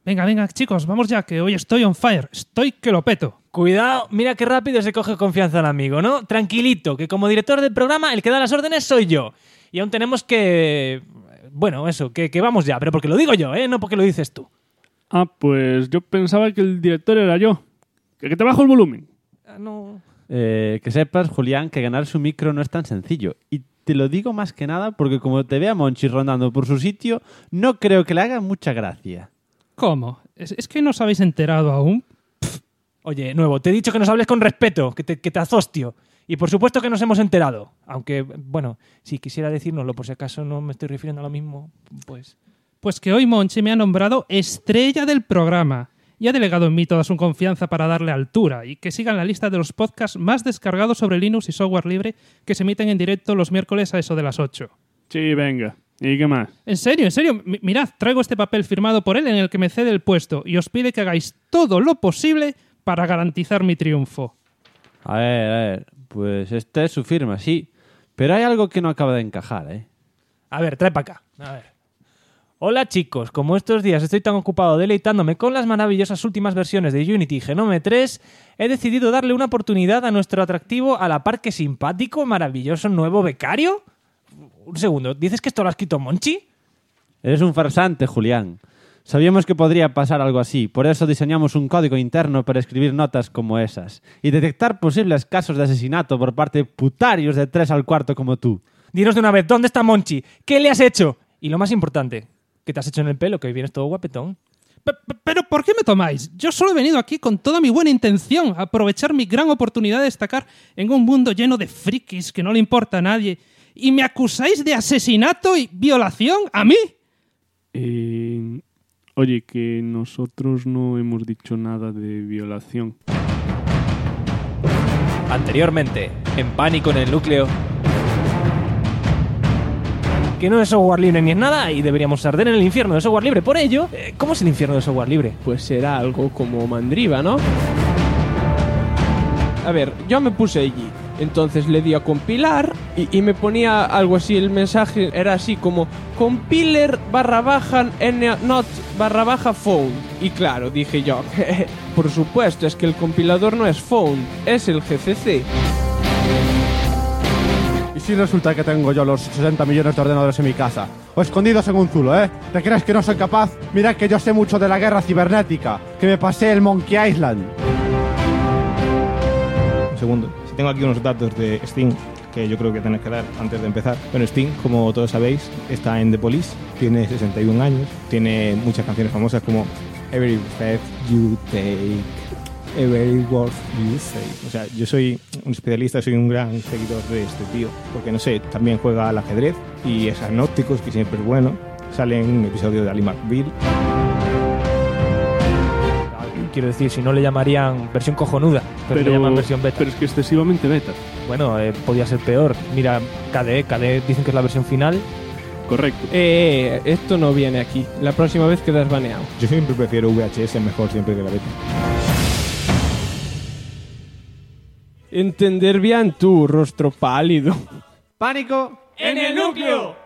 Venga, venga, chicos, vamos ya, que hoy estoy on fire. Estoy que lo peto. Cuidado, mira qué rápido se coge confianza el amigo, ¿no? Tranquilito, que como director del programa el que da las órdenes soy yo. Y aún tenemos que... Bueno, eso, que vamos ya, pero porque lo digo yo, no porque lo dices tú. Ah, pues yo pensaba que el director era yo. Que te bajo el volumen. No... Que sepas, Julián, que ganar su micro no es tan sencillo. Y te lo digo más que nada porque como te vea Monchi rondando por su sitio, no creo que le haga mucha gracia. ¿Cómo? ¿Es que no os habéis enterado aún? Oye, Nuevo, te he dicho que nos hables con respeto, que te azostio. Y por supuesto que nos hemos enterado. Aunque, bueno, si quisiera decírnoslo, por si acaso no me estoy refiriendo a lo mismo, pues... Pues que hoy Monchi me ha nombrado estrella del programa y ha delegado en mí toda su confianza para darle altura y que siga en la lista de los podcasts más descargados sobre Linux y software libre que se emiten en directo los miércoles a eso de las 8. Sí, venga. ¿Y qué más? En serio, mirad, traigo este papel firmado por él en el que me cede el puesto y os pide que hagáis todo lo posible para garantizar mi triunfo. A ver, pues esta es su firma, sí. Pero hay algo que no acaba de encajar, ¿eh? A ver, trae para acá. A ver. Hola chicos, como estos días estoy tan ocupado deleitándome con las maravillosas últimas versiones de Unity y Genome 3, he decidido darle una oportunidad a nuestro atractivo a la par que simpático, maravilloso nuevo becario. Un segundo, ¿dices que esto lo ha escrito Monchi? Eres un farsante, Julián. Sabíamos que podría pasar algo así, por eso diseñamos un código interno para escribir notas como esas y detectar posibles casos de asesinato por parte de putarios de 3 al cuarto como tú. Dinos de una vez, ¿dónde está Monchi? ¿Qué le has hecho? Y lo más importante, ¿qué te has hecho en el pelo? Que hoy vienes todo guapetón. ¿Pero por qué me tomáis? Yo solo he venido aquí con toda mi buena intención, a aprovechar mi gran oportunidad de destacar en un mundo lleno de frikis que no le importa a nadie. ¿Y me acusáis de asesinato y violación a mí? Oye, que nosotros no hemos dicho nada de violación. Anteriormente, en Pánico en el Núcleo, que no es software libre ni es nada y deberíamos arder en el infierno de software libre. Por ello, ¿cómo es el infierno de software libre? Pues será algo como Mandriva, ¿no? A ver, yo me puse allí. Entonces le di a compilar y me ponía algo así, el mensaje era así como compiler /not /found. Y claro, dije yo, por supuesto, es que el compilador no es found, es el GCC. ¿Y si resulta que tengo yo los 60 millones de ordenadores en mi casa? O escondidos en un zulo, ¿eh? ¿Te crees que no soy capaz? Mira que yo sé mucho de la guerra cibernética, que me pasé el Monkey Island. Un segundo. Si tengo aquí unos datos de Steam, que yo creo que tenéis que dar antes de empezar. Bueno, Steam, como todos sabéis, está en The Police, tiene 61 años, tiene muchas canciones famosas como Every Step You Take, Every Word You Say. O sea, yo soy un especialista, soy un gran seguidor de este tío, porque no sé, también juega al ajedrez y es agnóstico, que siempre es bueno. Sale en un episodio de Ali McBeal. Quiero decir, si no le llamarían versión cojonuda, pero le llaman versión beta. Pero es que excesivamente beta. Bueno, podía ser peor. Mira, KDE dicen que es la versión final. Correcto. Esto no viene aquí. La próxima vez quedas baneado. Yo siempre prefiero VHS mejor siempre que la beta. Entender bien tu rostro pálido. ¡Pánico ¡En el núcleo!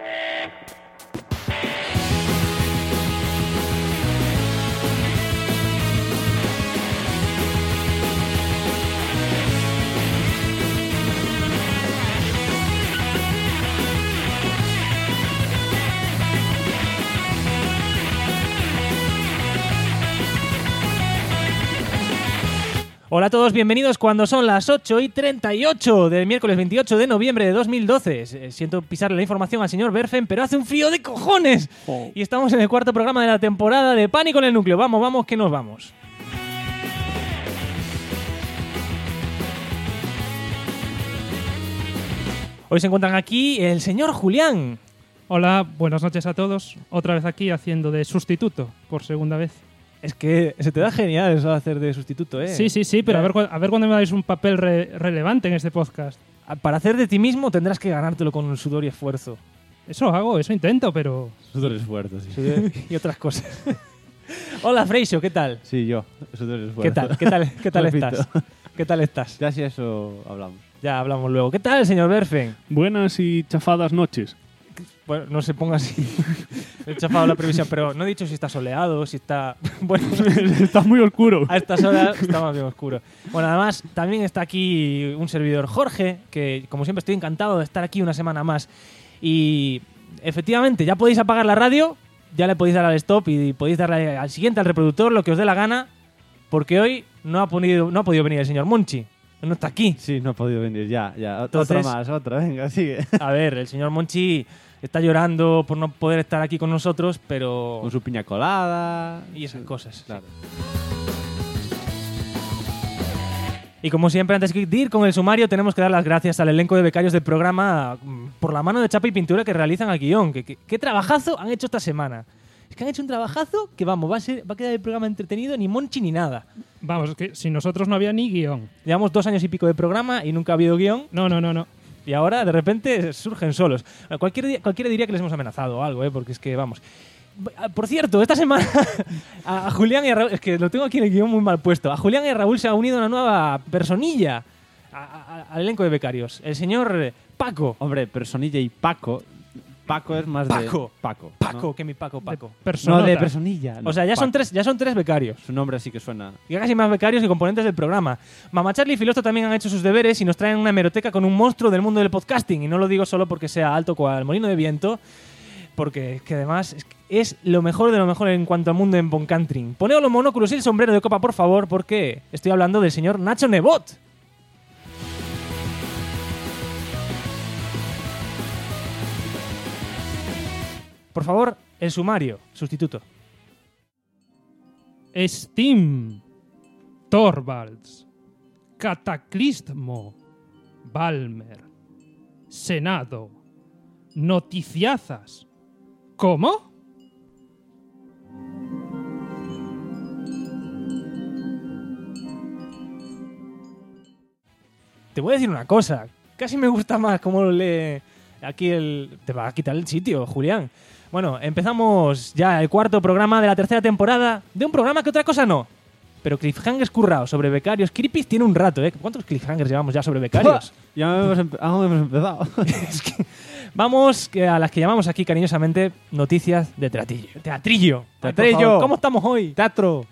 Hola a todos, bienvenidos cuando son las 8:38 del miércoles 28 de noviembre de 2012. Siento pisarle la información al señor Berfen, pero hace un frío de cojones. Y estamos en el cuarto programa de la temporada de Pánico en el Núcleo. Vamos, que nos vamos. Hoy se encuentran aquí el señor Julián. Hola, buenas noches a todos. Otra vez aquí haciendo de sustituto, por segunda vez. Es que se te da genial eso de hacer de sustituto, ¿eh? Sí, pero a ver cuándo me dais un papel relevante en este podcast. Para hacer de ti mismo tendrás que ganártelo con sudor y esfuerzo. Eso hago, eso intento, pero... Sudor y esfuerzo, sí. Y otras cosas. Hola, Freixo, ¿qué tal? Sí, yo. Sudor y esfuerzo. ¿Qué tal estás? ¿Qué tal estás? Ya si eso hablamos. Ya hablamos luego. ¿Qué tal, señor Berfen? Buenas y chafadas noches. Bueno, no se ponga así. He chafado la previsión, pero no he dicho si está soleado, si está... Bueno, Está muy oscuro. a estas horas está más bien oscuro. Bueno, además, también está aquí un servidor, Jorge, que como siempre estoy encantado de estar aquí una semana más. Y efectivamente, ya podéis apagar la radio, ya le podéis dar al stop y podéis darle al siguiente, al reproductor, lo que os dé la gana, porque hoy no ha podido venir el señor Monchi. No está aquí. Sí, no ha podido venir, ya. Entonces- Otro más, otro, venga, sigue. A ver, el señor Monchi está llorando por no poder estar aquí con nosotros, pero... Con su piña colada. Y esas cosas. Claro. Y como siempre, antes de ir con el sumario, tenemos que dar las gracias al elenco de becarios del programa por la mano de chapa y pintura que realizan al guión. ¿Qué trabajazo han hecho esta semana? Es que han hecho un trabajazo que, vamos, va a quedar el programa entretenido, ni Monchi ni nada. Vamos, es que sin nosotros no había ni guión. Llevamos 2 años y pico de programa y nunca ha habido guión. No. Y ahora, de repente, surgen solos. Cualquiera diría que les hemos amenazado o algo, porque es que, vamos... Por cierto, esta semana a Julián y a Raúl... Es que lo tengo aquí en el guión muy mal puesto. A Julián y a Raúl se ha unido una nueva personilla al elenco de becarios. El señor Paco. Hombre, Personilla y Paco. Paco es más Paco. de... Paco. Paco, ¿no? que mi Paco. No, Personota. de Personilla. no, O sea, ya son Paco. tres becarios. Su nombre sí que suena... Y casi más becarios que componentes del programa. Mama Charlie y Filosto también han hecho sus deberes y nos traen una hemeroteca con un monstruo del mundo del podcasting. Y no lo digo solo porque sea alto cual molino de viento, porque es que además es lo mejor de lo mejor en cuanto al mundo en Bon Country. Poneos los monóculos y el sombrero de copa, por favor, porque estoy hablando del señor Nacho Nebot. Por favor, el sumario, sustituto. Steam, Torvalds, Cataclismo, Balmer, Senado, Noticiazas. ¿Cómo? Te voy a decir una cosa. Casi me gusta más cómo lo lee aquí el... Te va a quitar el sitio, Julián. Bueno, empezamos ya el 4º programa de la 3ª temporada de un programa que otra cosa no. Pero cliffhangers currados sobre becarios. Creepies tiene un rato, ¿eh? ¿Cuántos cliffhangers llevamos ya sobre becarios? Ya hemos empezado. Vamos a las que llamamos aquí cariñosamente noticias de teatrillo. Teatrillo. Ay, por favor. ¿Cómo estamos hoy? Teatro.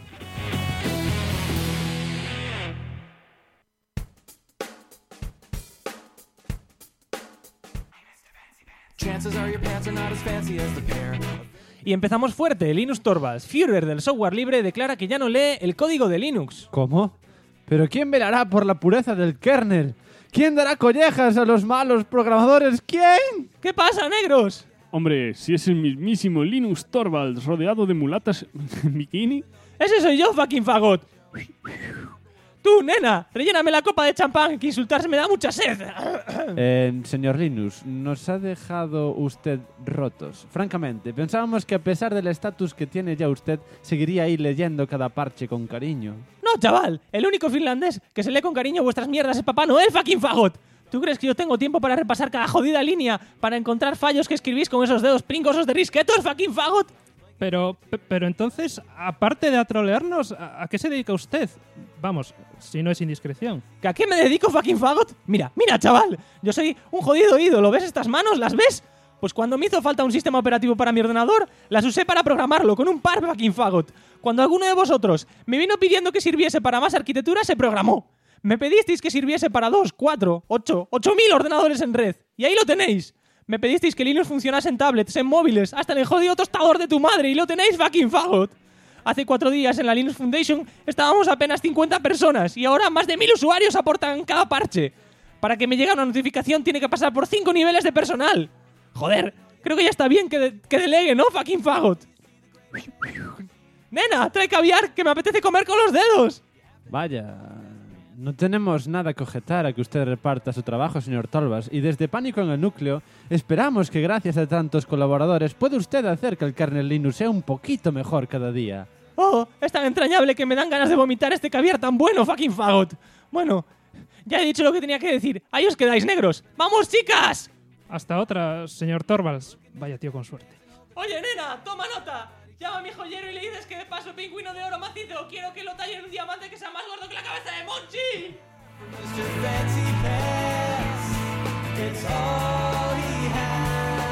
Y empezamos fuerte. Linus Torvalds, Führer del software libre, declara que ya no lee el código de Linux. ¿Cómo? ¿Pero quién velará por la pureza del kernel? ¿Quién dará collejas a los malos programadores? ¿Quién? ¿Qué pasa, negros? Hombre, si es el mismísimo Linus Torvalds rodeado de mulatas en bikini. Ese soy yo, fucking fagot. Tú, nena, relléname la copa de champán, que insultarse me da mucha sed. Señor Linus, nos ha dejado usted rotos. Francamente, pensábamos que a pesar del estatus que tiene ya usted, seguiría ahí leyendo cada parche con cariño. No, chaval, el único finlandés que se lee con cariño vuestras mierdas es Papá Noel, fucking fagot. ¿Tú crees que yo tengo tiempo para repasar cada jodida línea para encontrar fallos que escribís con esos dedos pringosos de risquetos, fucking fagot? Pero entonces, aparte de atrolearnos, ¿a qué se dedica usted? Vamos, si no es indiscreción. ¿Que a qué me dedico, fucking fagot? Mira, chaval, yo soy un jodido ídolo. ¿Ves estas manos? ¿Las ves? Pues cuando me hizo falta un sistema operativo para mi ordenador, las usé para programarlo con un par, fucking fagot. Cuando alguno de vosotros me vino pidiendo que sirviese para más arquitectura, se programó. Me pedisteis que sirviese para 2, 4, 8, 8.000 ordenadores en red. Y ahí lo tenéis. Me pedisteis que Linux funcionase en tablets, en móviles, hasta en el jodido tostador de tu madre. Y lo tenéis, fucking fagot. Hace 4 días en la Linux Foundation estábamos apenas 50 personas y ahora más de 1.000 usuarios aportan cada parche. Para que me llegue una notificación tiene que pasar por 5 niveles de personal. Joder, creo que ya está bien que delegue, ¿no, fucking fagot? Nena, trae caviar, que me apetece comer con los dedos. Vaya, no tenemos nada que objetar a que usted reparta su trabajo, señor Torvalds, y desde Pánico en el Núcleo esperamos que gracias a tantos colaboradores pueda usted hacer que el kernel Linux sea un poquito mejor cada día. Oh, es tan entrañable que me dan ganas de vomitar este caviar tan bueno, fucking fagot. Bueno, ya he dicho lo que tenía que decir. Ahí os quedáis, negros. ¡Vamos, chicas! Hasta otra, señor Torvalds. Vaya tío con suerte. Oye, nena, toma nota. Llama a mi joyero y le dices que de paso pingüino de oro macizo quiero que lo talle en un diamante que sea más gordo que la cabeza de Monchi. It's all he had, but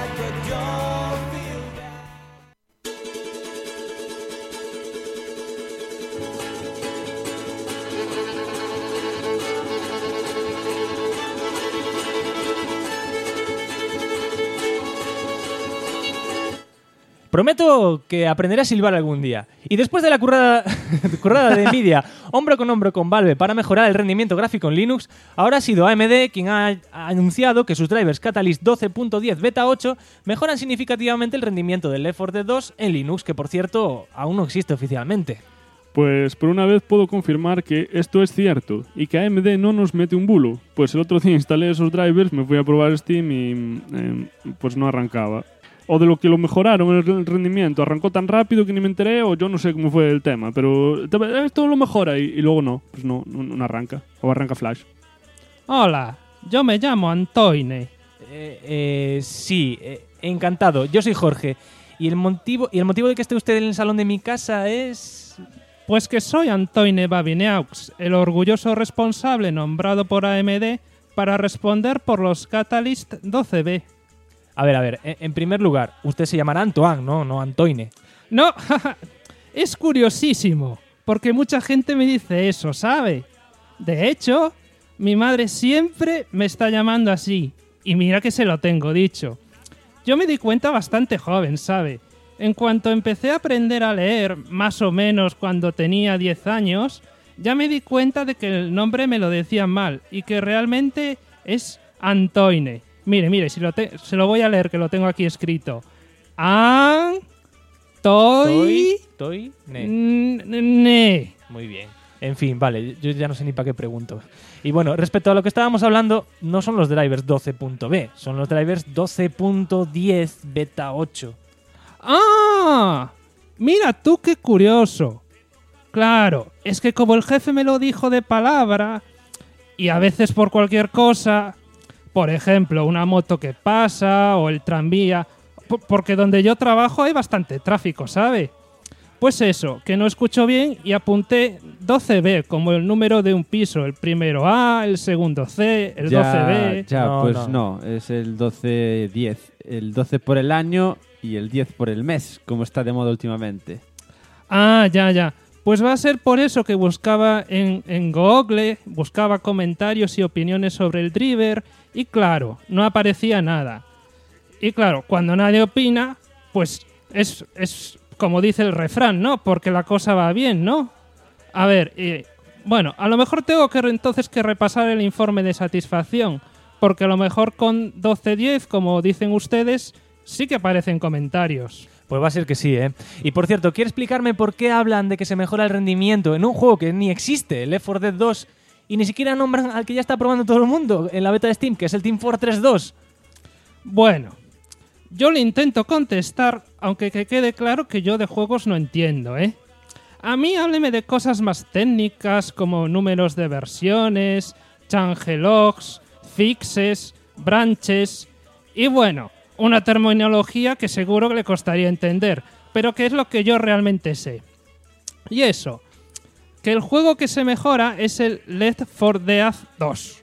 Prometo que aprenderé a silbar algún día. Y después de la currada de Nvidia, hombro con Valve para mejorar el rendimiento gráfico en Linux, ahora ha sido AMD quien ha anunciado que sus drivers Catalyst 12.10 Beta 8 mejoran significativamente el rendimiento del Left 4 Dead 2 en Linux, que por cierto aún no existe oficialmente. Pues por una vez puedo confirmar que esto es cierto y que AMD no nos mete un bulo. Pues el otro día instalé esos drivers, me fui a probar Steam y pues no arrancaba. O de lo que lo mejoraron el rendimiento, arrancó tan rápido que ni me enteré, o yo no sé cómo fue el tema, pero esto lo mejora y luego no, pues no arranca, o arranca Flash. Hola, yo me llamo Antoine. Sí, encantado, yo soy Jorge. ¿Y el motivo de que esté usted en el salón de mi casa es...? Pues que soy Antoine Babineaux, el orgulloso responsable nombrado por AMD para responder por los Catalyst 12B. A ver, en primer lugar, usted se llamará Antoine, no Antoine. No, es curiosísimo, porque mucha gente me dice eso, ¿sabe? De hecho, mi madre siempre me está llamando así, y mira que se lo tengo dicho. Yo me di cuenta bastante joven, ¿sabe? En cuanto empecé a aprender a leer, más o menos cuando tenía 10 años, ya me di cuenta de que el nombre me lo decían mal, y que realmente es Antoine. Mire, se lo voy a leer, que lo tengo aquí escrito. Ne. Muy bien. En fin, vale, yo ya no sé ni para qué pregunto. Y bueno, respecto a lo que estábamos hablando, no son los drivers 12.b, son los drivers 12.10 Beta 8. ¡Ah! Mira tú qué curioso. Claro, es que como el jefe me lo dijo de palabra, y a veces por cualquier cosa... Por ejemplo, una moto que pasa o el tranvía, porque donde yo trabajo hay bastante tráfico, ¿sabe? Pues eso, que no escucho bien y apunté 12B como el número de un piso, el primero A, el segundo C, el 12B... No, es el 12-10, el 12 por el año y el 10 por el mes, como está de moda últimamente. Ah, ya. Pues va a ser por eso que buscaba en Google, buscaba comentarios y opiniones sobre el driver y claro, no aparecía nada. Y claro, cuando nadie opina, pues es como dice el refrán, ¿no? Porque la cosa va bien, ¿no? A ver, bueno, a lo mejor tengo que entonces que repasar el informe de satisfacción, porque a lo mejor con 12.10, como dicen ustedes, sí que aparecen comentarios. Pues va a ser que sí, ¿eh? Y por cierto, ¿quiere explicarme por qué hablan de que se mejora el rendimiento en un juego que ni existe, el Left 4 Dead 2, y ni siquiera nombran al que ya está probando todo el mundo en la beta de Steam, que es el Team Fortress 2? Bueno, yo le intento contestar, aunque que quede claro que yo de juegos no entiendo, ¿eh? A mí hábleme de cosas más técnicas como números de versiones, changelogs, fixes, branches y bueno... Una terminología que seguro que le costaría entender, pero que es lo que yo realmente sé. Y eso, que el juego que se mejora es el Left 4 Dead 2.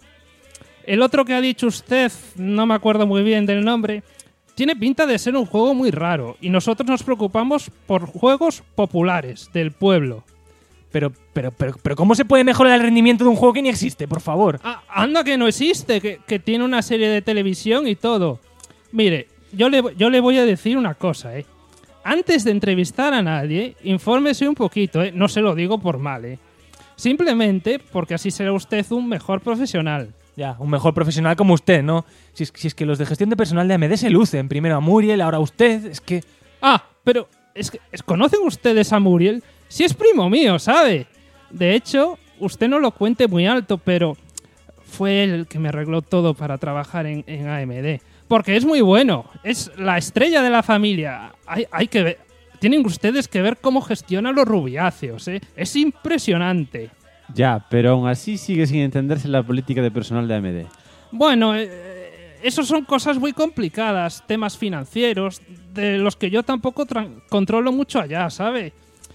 El otro que ha dicho usted, no me acuerdo muy bien del nombre, tiene pinta de ser un juego muy raro, y nosotros nos preocupamos por juegos populares, del pueblo. Pero ¿cómo se puede mejorar el rendimiento de un juego que ni existe, por favor? Anda que no existe, que tiene una serie de televisión y todo. Mire, yo le voy a decir una cosa, ¿eh? Antes de entrevistar a nadie, infórmese un poquito, ¿eh? No se lo digo por mal, ¿eh? Simplemente porque así será usted un mejor profesional. Ya, un mejor profesional como usted, ¿no? Si es que los de gestión de personal de AMD se lucen. Primero a Muriel, ahora a usted, es que... Pero ¿conocen ustedes a Muriel? Si es primo mío, ¿sabe? De hecho, usted no lo cuente muy alto, pero fue él el que me arregló todo para trabajar en AMD. Porque es muy bueno, es la estrella de la familia. Hay que ver, tienen ustedes que ver cómo gestiona los rubiáceos, ¿eh? Es impresionante. Ya, pero aún así sigue sin entenderse la política de personal de AMD. Bueno, eso son cosas muy complicadas, temas financieros, de los que yo tampoco controlo mucho allá, ¿sabe?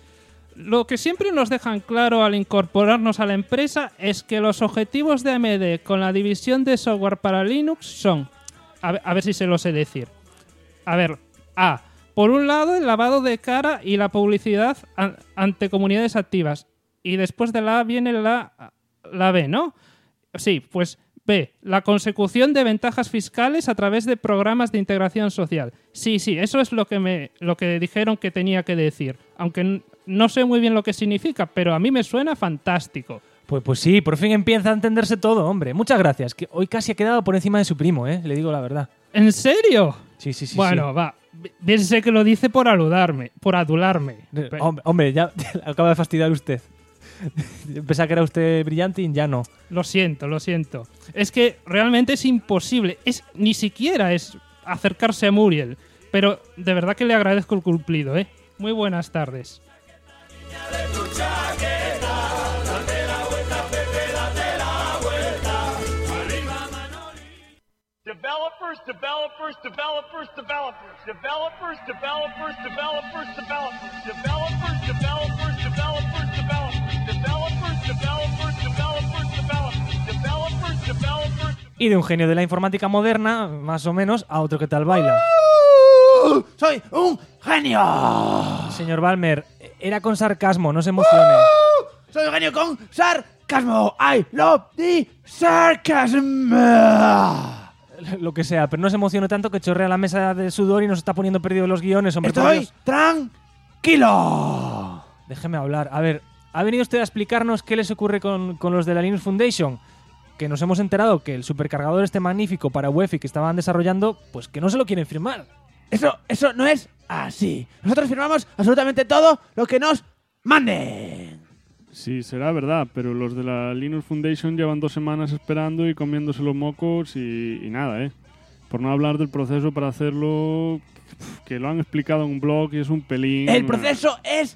Lo que siempre nos dejan claro al incorporarnos a la empresa es que los objetivos de AMD con la división de software para Linux son... A ver si se lo sé decir. A ver, A. Por un lado, el lavado de cara y la publicidad ante comunidades activas. Y después de la A viene la B, ¿no? Sí, pues B. La consecución de ventajas fiscales a través de programas de integración social. Sí, eso es lo que dijeron que tenía que decir. Aunque no sé muy bien lo que significa, pero a mí me suena fantástico. Pues sí, por fin empieza a entenderse todo, hombre. Muchas gracias, que hoy casi ha quedado por encima de su primo, le digo la verdad. ¿En serio? Sí. Bueno, va. Bien sé que lo dice por adularme. Hombre, ya acaba de fastidiar usted. Pensaba que era usted brillante y ya no. Lo siento. Es que realmente es imposible. Ni siquiera es acercarse a Muriel. Pero de verdad que le agradezco el cumplido, ¿eh? Muy buenas tardes. Y de un genio de la informática moderna, más o menos, a otro que tal baila. ¡Soy un genio! Señor Balmer, era con sarcasmo, no se emocione. ¡Soy un genio con sarcasmo! ¡I love the sarcasm! Lo que sea, pero no se emocione tanto que chorrea la mesa de sudor y nos está poniendo perdidos los guiones, hombre. ¡Estoy tranquilo! Déjeme hablar. A ver, ¿ha venido usted a explicarnos qué les ocurre con los de la Linux Foundation? Que nos hemos enterado que el supercargador este magnífico para UEFI que estaban desarrollando, pues que no se lo quieren firmar. Eso no es así. Nosotros firmamos absolutamente todo lo que nos manden. Sí, será verdad, pero los de la Linux Foundation llevan 2 semanas esperando y comiéndose los mocos y nada, ¿eh? Por no hablar del proceso para hacerlo, que lo han explicado en un blog y es un pelín... El proceso es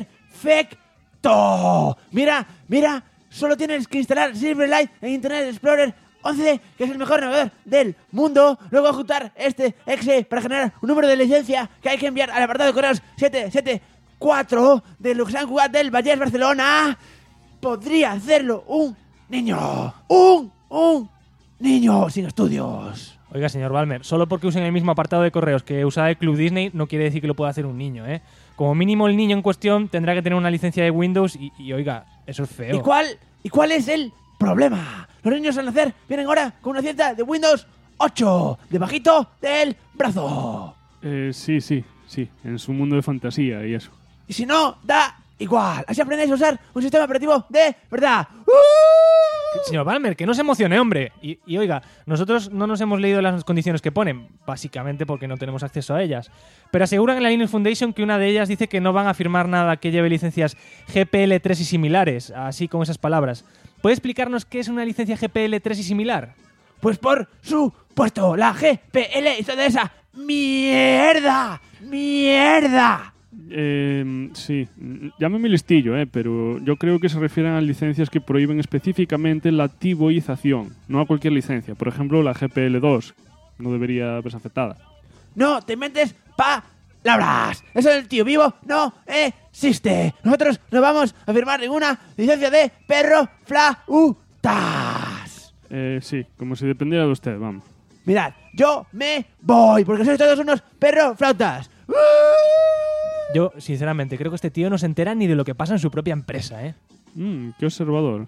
perfecto. Mira, solo tienes que instalar Silverlight en Internet Explorer 11, que es el mejor navegador del mundo. Luego ejecutar este exe para generar un número de licencia que hay que enviar al apartado de correos 774 de Luxemburgo del Vallès, Barcelona. Podría hacerlo un niño. Un niño sin estudios. Oiga, señor Balmer, solo porque usen el mismo apartado de correos que usa el Club Disney no quiere decir que lo pueda hacer un niño, ¿eh? Como mínimo el niño en cuestión tendrá que tener una licencia de Windows y oiga, eso es feo. ¿Y cuál es el problema? Los niños al nacer vienen ahora con una licencia de Windows 8, debajito del brazo. Sí, en su mundo de fantasía y eso. Y si no, da igual. Así aprendéis a usar un sistema operativo de verdad. Señor Balmer, que no se emocione, hombre. Y oiga, nosotros no nos hemos leído las condiciones que ponen, básicamente porque no tenemos acceso a ellas. Pero aseguran en la Linux Foundation que una de ellas dice que no van a firmar nada que lleve licencias GPL3 y similares, así con esas palabras. ¿Puede explicarnos qué es una licencia GPL3 y similar? Pues por supuesto, la GPL y toda esa mierda. Sí, llámeme listillo, pero yo creo que se refieren a licencias que prohíben específicamente la tivoización, no a cualquier licencia. Por ejemplo, la GPL2 no debería verse afectada. No te inventes palabras. Eso del tío vivo no existe. Nosotros no vamos a firmar ninguna licencia de perro flautas. Sí, como si dependiera de usted, vamos. Mirad, yo me voy porque sois todos unos perro flautas. Yo, sinceramente, creo que este tío no se entera ni de lo que pasa en su propia empresa, ¿eh? Qué observador.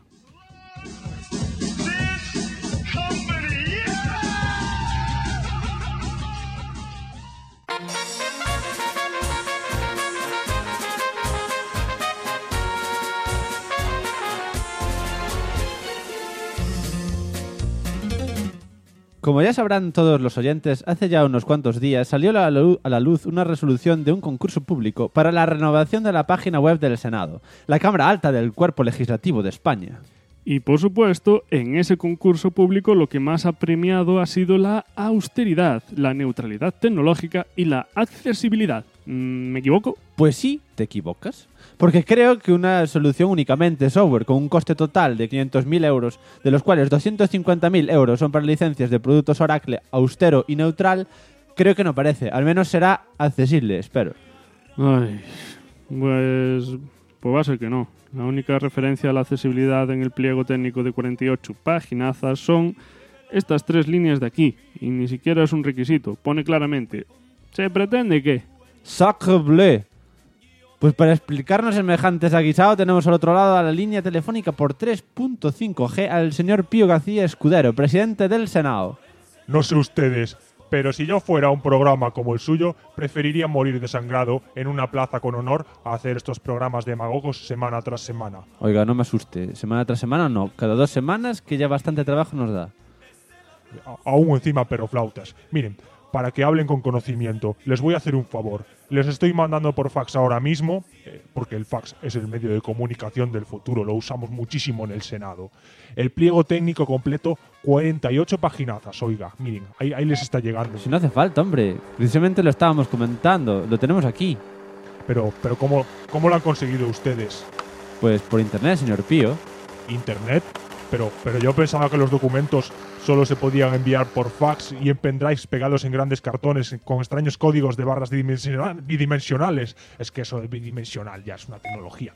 Como ya sabrán todos los oyentes, hace ya unos cuantos días salió a la luz una resolución de un concurso público para la renovación de la página web del Senado, la Cámara Alta del Cuerpo Legislativo de España. Y por supuesto, en ese concurso público lo que más ha premiado ha sido la austeridad, la neutralidad tecnológica y la accesibilidad. ¿Me equivoco? Pues sí, te equivocas. Porque creo que una solución únicamente software con un coste total de 500.000 euros, de los cuales 250.000 euros son para licencias de productos Oracle austero y neutral, creo que no parece. Al menos será accesible, espero. Ay, pues va a ser que no. La única referencia a la accesibilidad en el pliego técnico de 48 paginazas son estas 3 líneas de aquí. Y ni siquiera es un requisito. Pone claramente ¿Se pretende qué? Sacre bleu. Pues para explicarnos semejantes aguisado tenemos al otro lado a la línea telefónica por 3.5G al señor Pío García Escudero, presidente del Senado. No sé ustedes, pero si yo fuera un programa como el suyo, preferiría morir desangrado en una plaza con honor a hacer estos programas demagogos semana tras semana. Oiga, no me asuste. Semana tras semana no. Cada 2 semanas, que ya bastante trabajo nos da. Aún encima perroflautas. Miren, para que hablen con conocimiento, les voy a hacer un favor. Les estoy mandando por fax ahora mismo, porque el fax es el medio de comunicación del futuro, lo usamos muchísimo en el Senado. El pliego técnico completo, 48 paginazas, oiga, miren, ahí les está llegando. Si no hace falta, hombre. Precisamente lo estábamos comentando. Lo tenemos aquí. Pero ¿cómo lo han conseguido ustedes? Pues por internet, señor Pío. ¿Internet? Pero yo pensaba que los documentos solo se podían enviar por fax y en pendrives pegados en grandes cartones con extraños códigos de barras bidimensionales. Es que eso de bidimensional ya es una tecnología.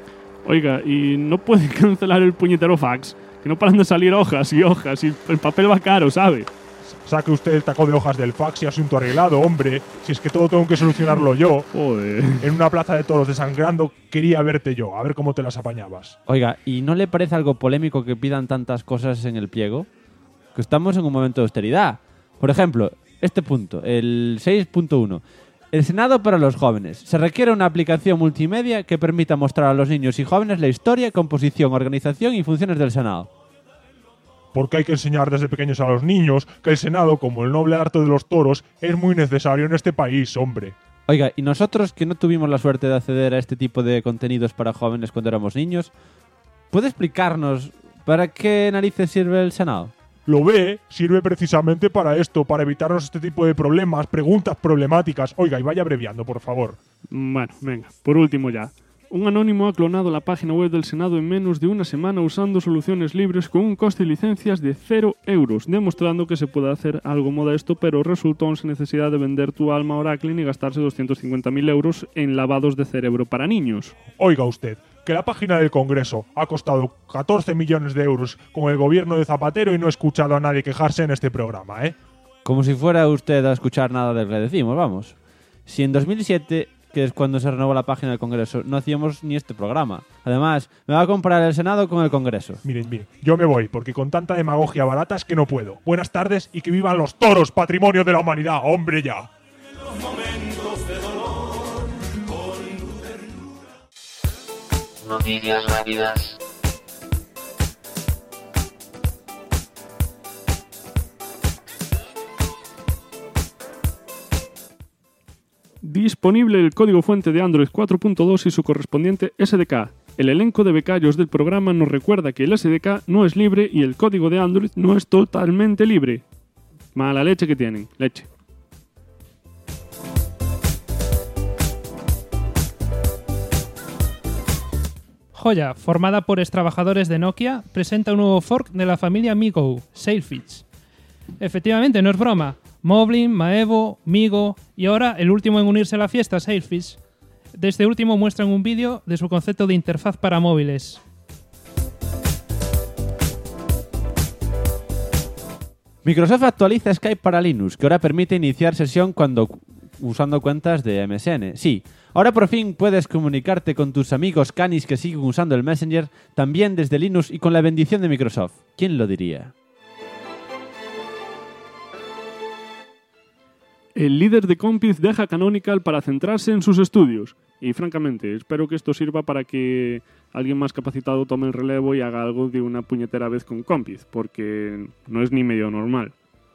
Oiga, ¿y no pueden cancelar el puñetero fax? Que no paran de salir hojas y el papel va caro, ¿sabe? Saque usted el taco de hojas del fax y asunto arreglado, hombre. Si es que todo tengo que solucionarlo yo. Joder. En una plaza de toros desangrando quería verte yo, a ver cómo te las apañabas. Oiga, ¿y no le parece algo polémico que pidan tantas cosas en el pliego? Que estamos en un momento de austeridad. Por ejemplo, este punto, el 6.1. El Senado para los jóvenes. Se requiere una aplicación multimedia que permita mostrar a los niños y jóvenes la historia, composición, organización y funciones del Senado. Porque hay que enseñar desde pequeños a los niños que el Senado, como el noble arte de los toros, es muy necesario en este país, hombre. Oiga, ¿y nosotros que no tuvimos la suerte de acceder a este tipo de contenidos para jóvenes cuando éramos niños? ¿Puede explicarnos para qué narices sirve el Senado? Lo ve, sirve precisamente para esto, para evitarnos este tipo de problemas, preguntas problemáticas. Oiga, y vaya abreviando, por favor. Bueno, venga, por último ya. Un anónimo ha clonado la página web del Senado en menos de una semana usando soluciones libres con un coste de licencias de 0 euros, demostrando que se puede hacer algo modesto, pero resultó sin necesidad de vender tu alma a Oracle y gastarse 250.000 euros en lavados de cerebro para niños. Oiga usted, que la página del Congreso ha costado 14 millones de euros con el gobierno de Zapatero y no he escuchado a nadie quejarse en este programa, ¿eh? Como si fuera usted a escuchar nada de lo que le decimos, vamos. Si en 2007... que es cuando se renovó la página del Congreso, no hacíamos ni este programa. Además, me va a comparar el Senado con el Congreso. Miren, yo me voy, porque con tanta demagogia barata es que no puedo. Buenas tardes y que vivan los toros, patrimonio de la humanidad, hombre ya. Noticias rápidas. Disponible el código fuente de Android 4.2 y su correspondiente SDK. El elenco de becarios del programa nos recuerda que el SDK no es libre y el código de Android no es totalmente libre. Mala leche que tienen, leche. Joya, formada por extrabajadores de Nokia, presenta un nuevo fork de la familia MeeGo, Sailfish. Efectivamente, no es broma. Moblin, Maevo, Migo y ahora el último en unirse a la fiesta, Sailfish. De este último muestran un vídeo de su concepto de interfaz para móviles. Microsoft actualiza Skype para Linux, que ahora permite iniciar sesión usando cuentas de MSN. Sí, ahora por fin puedes comunicarte con tus amigos canis que siguen usando el Messenger también desde Linux y con la bendición de Microsoft. ¿Quién lo diría? El líder de Compiz deja Canonical para centrarse en sus estudios. Y francamente, espero que esto sirva para que alguien más capacitado tome el relevo y haga algo de una puñetera vez con Compiz, porque no es ni medio normal.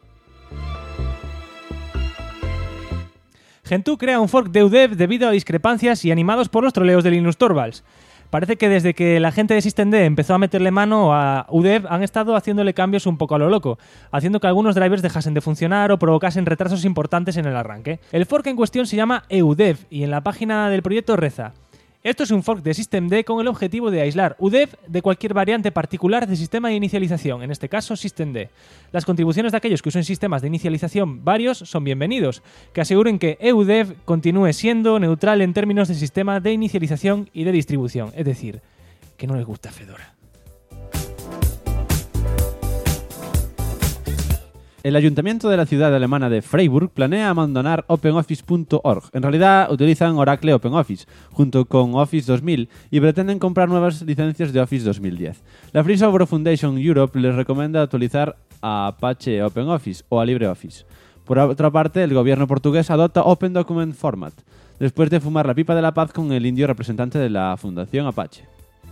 Gentoo crea un fork de UDEV debido a discrepancias y animados por los troleos de Linus Torvalds. Parece que desde que la gente de Systemd empezó a meterle mano a UDEV han estado haciéndole cambios un poco a lo loco, haciendo que algunos drivers dejasen de funcionar o provocasen retrasos importantes en el arranque. El fork en cuestión se llama EUDEV y en la página del proyecto reza: esto es un fork de Systemd con el objetivo de aislar UDEV de cualquier variante particular del sistema de inicialización, en este caso Systemd. Las contribuciones de aquellos que usen sistemas de inicialización varios son bienvenidos, que aseguren que EUDEV continúe siendo neutral en términos de sistema de inicialización y de distribución, es decir, que no les gusta Fedora. El ayuntamiento de la ciudad alemana de Freiburg planea abandonar OpenOffice.org. En realidad utilizan Oracle OpenOffice junto con Office 2000 y pretenden comprar nuevas licencias de Office 2010. La Free Software Foundation Europe les recomienda actualizar a Apache OpenOffice o a LibreOffice. Por otra parte, el gobierno portugués adopta Open Document Format, después de fumar la pipa de la paz con el indio representante de la Fundación Apache.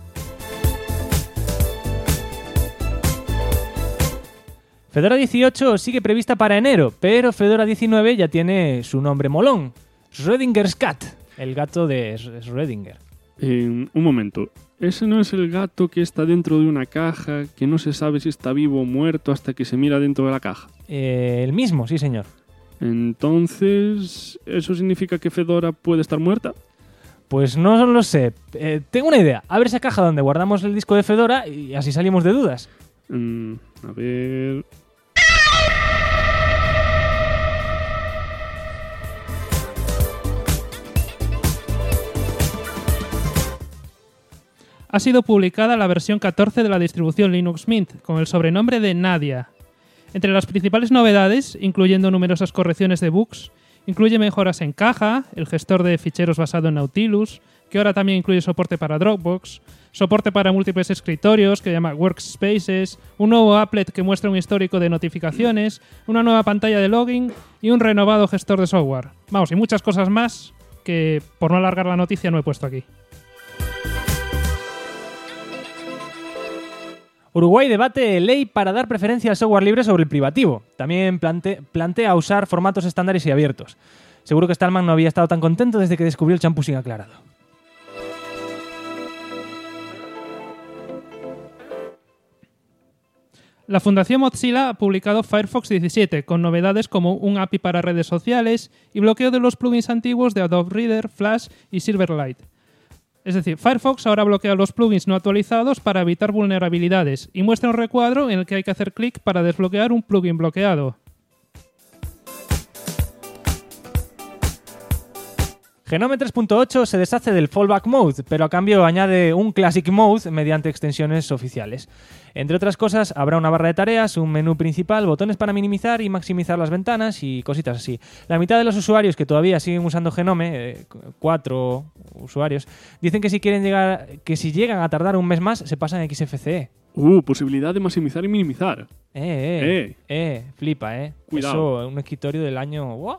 Fedora 18 sigue prevista para enero, pero Fedora 19 ya tiene su nombre molón. Schrödinger's Cat, el gato de Schrödinger. Un momento. ¿Ese no es el gato que está dentro de una caja, que no se sabe si está vivo o muerto hasta que se mira dentro de la caja? El mismo, sí señor. Entonces, ¿eso significa que Fedora puede estar muerta? Pues no lo sé. Tengo una idea. Abre esa caja donde guardamos el disco de Fedora y así salimos de dudas. A ver... Ha sido publicada la versión 14 de la distribución Linux Mint, con el sobrenombre de Nadia. Entre las principales novedades, incluyendo numerosas correcciones de bugs, incluye mejoras en caja, el gestor de ficheros basado en Nautilus, que ahora también incluye soporte para Dropbox, soporte para múltiples escritorios, que se llama Workspaces, un nuevo applet que muestra un histórico de notificaciones, una nueva pantalla de login y un renovado gestor de software. Vamos, y muchas cosas más que, por no alargar la noticia, no he puesto aquí. Uruguay debate ley para dar preferencia al software libre sobre el privativo. También plantea usar formatos estándares y abiertos. Seguro que Stallman no había estado tan contento desde que descubrió el champú sin aclarado. La Fundación Mozilla ha publicado Firefox 17, con novedades como un API para redes sociales y bloqueo de los plugins antiguos de Adobe Reader, Flash y Silverlight. Es decir, Firefox ahora bloquea los plugins no actualizados para evitar vulnerabilidades y muestra un recuadro en el que hay que hacer clic para desbloquear un plugin bloqueado. Genome 3.8 se deshace del Fallback Mode, pero a cambio añade un Classic Mode mediante extensiones oficiales. Entre otras cosas, habrá una barra de tareas, un menú principal, botones para minimizar y maximizar las ventanas y cositas así. La mitad de los usuarios que todavía siguen usando Genome, 4 usuarios, dicen que si llegan a tardar un mes más, se pasan a XFCE. Posibilidad de maximizar y minimizar. Flipa, Cuidado. Eso, un escritorio del año... ¡Wow!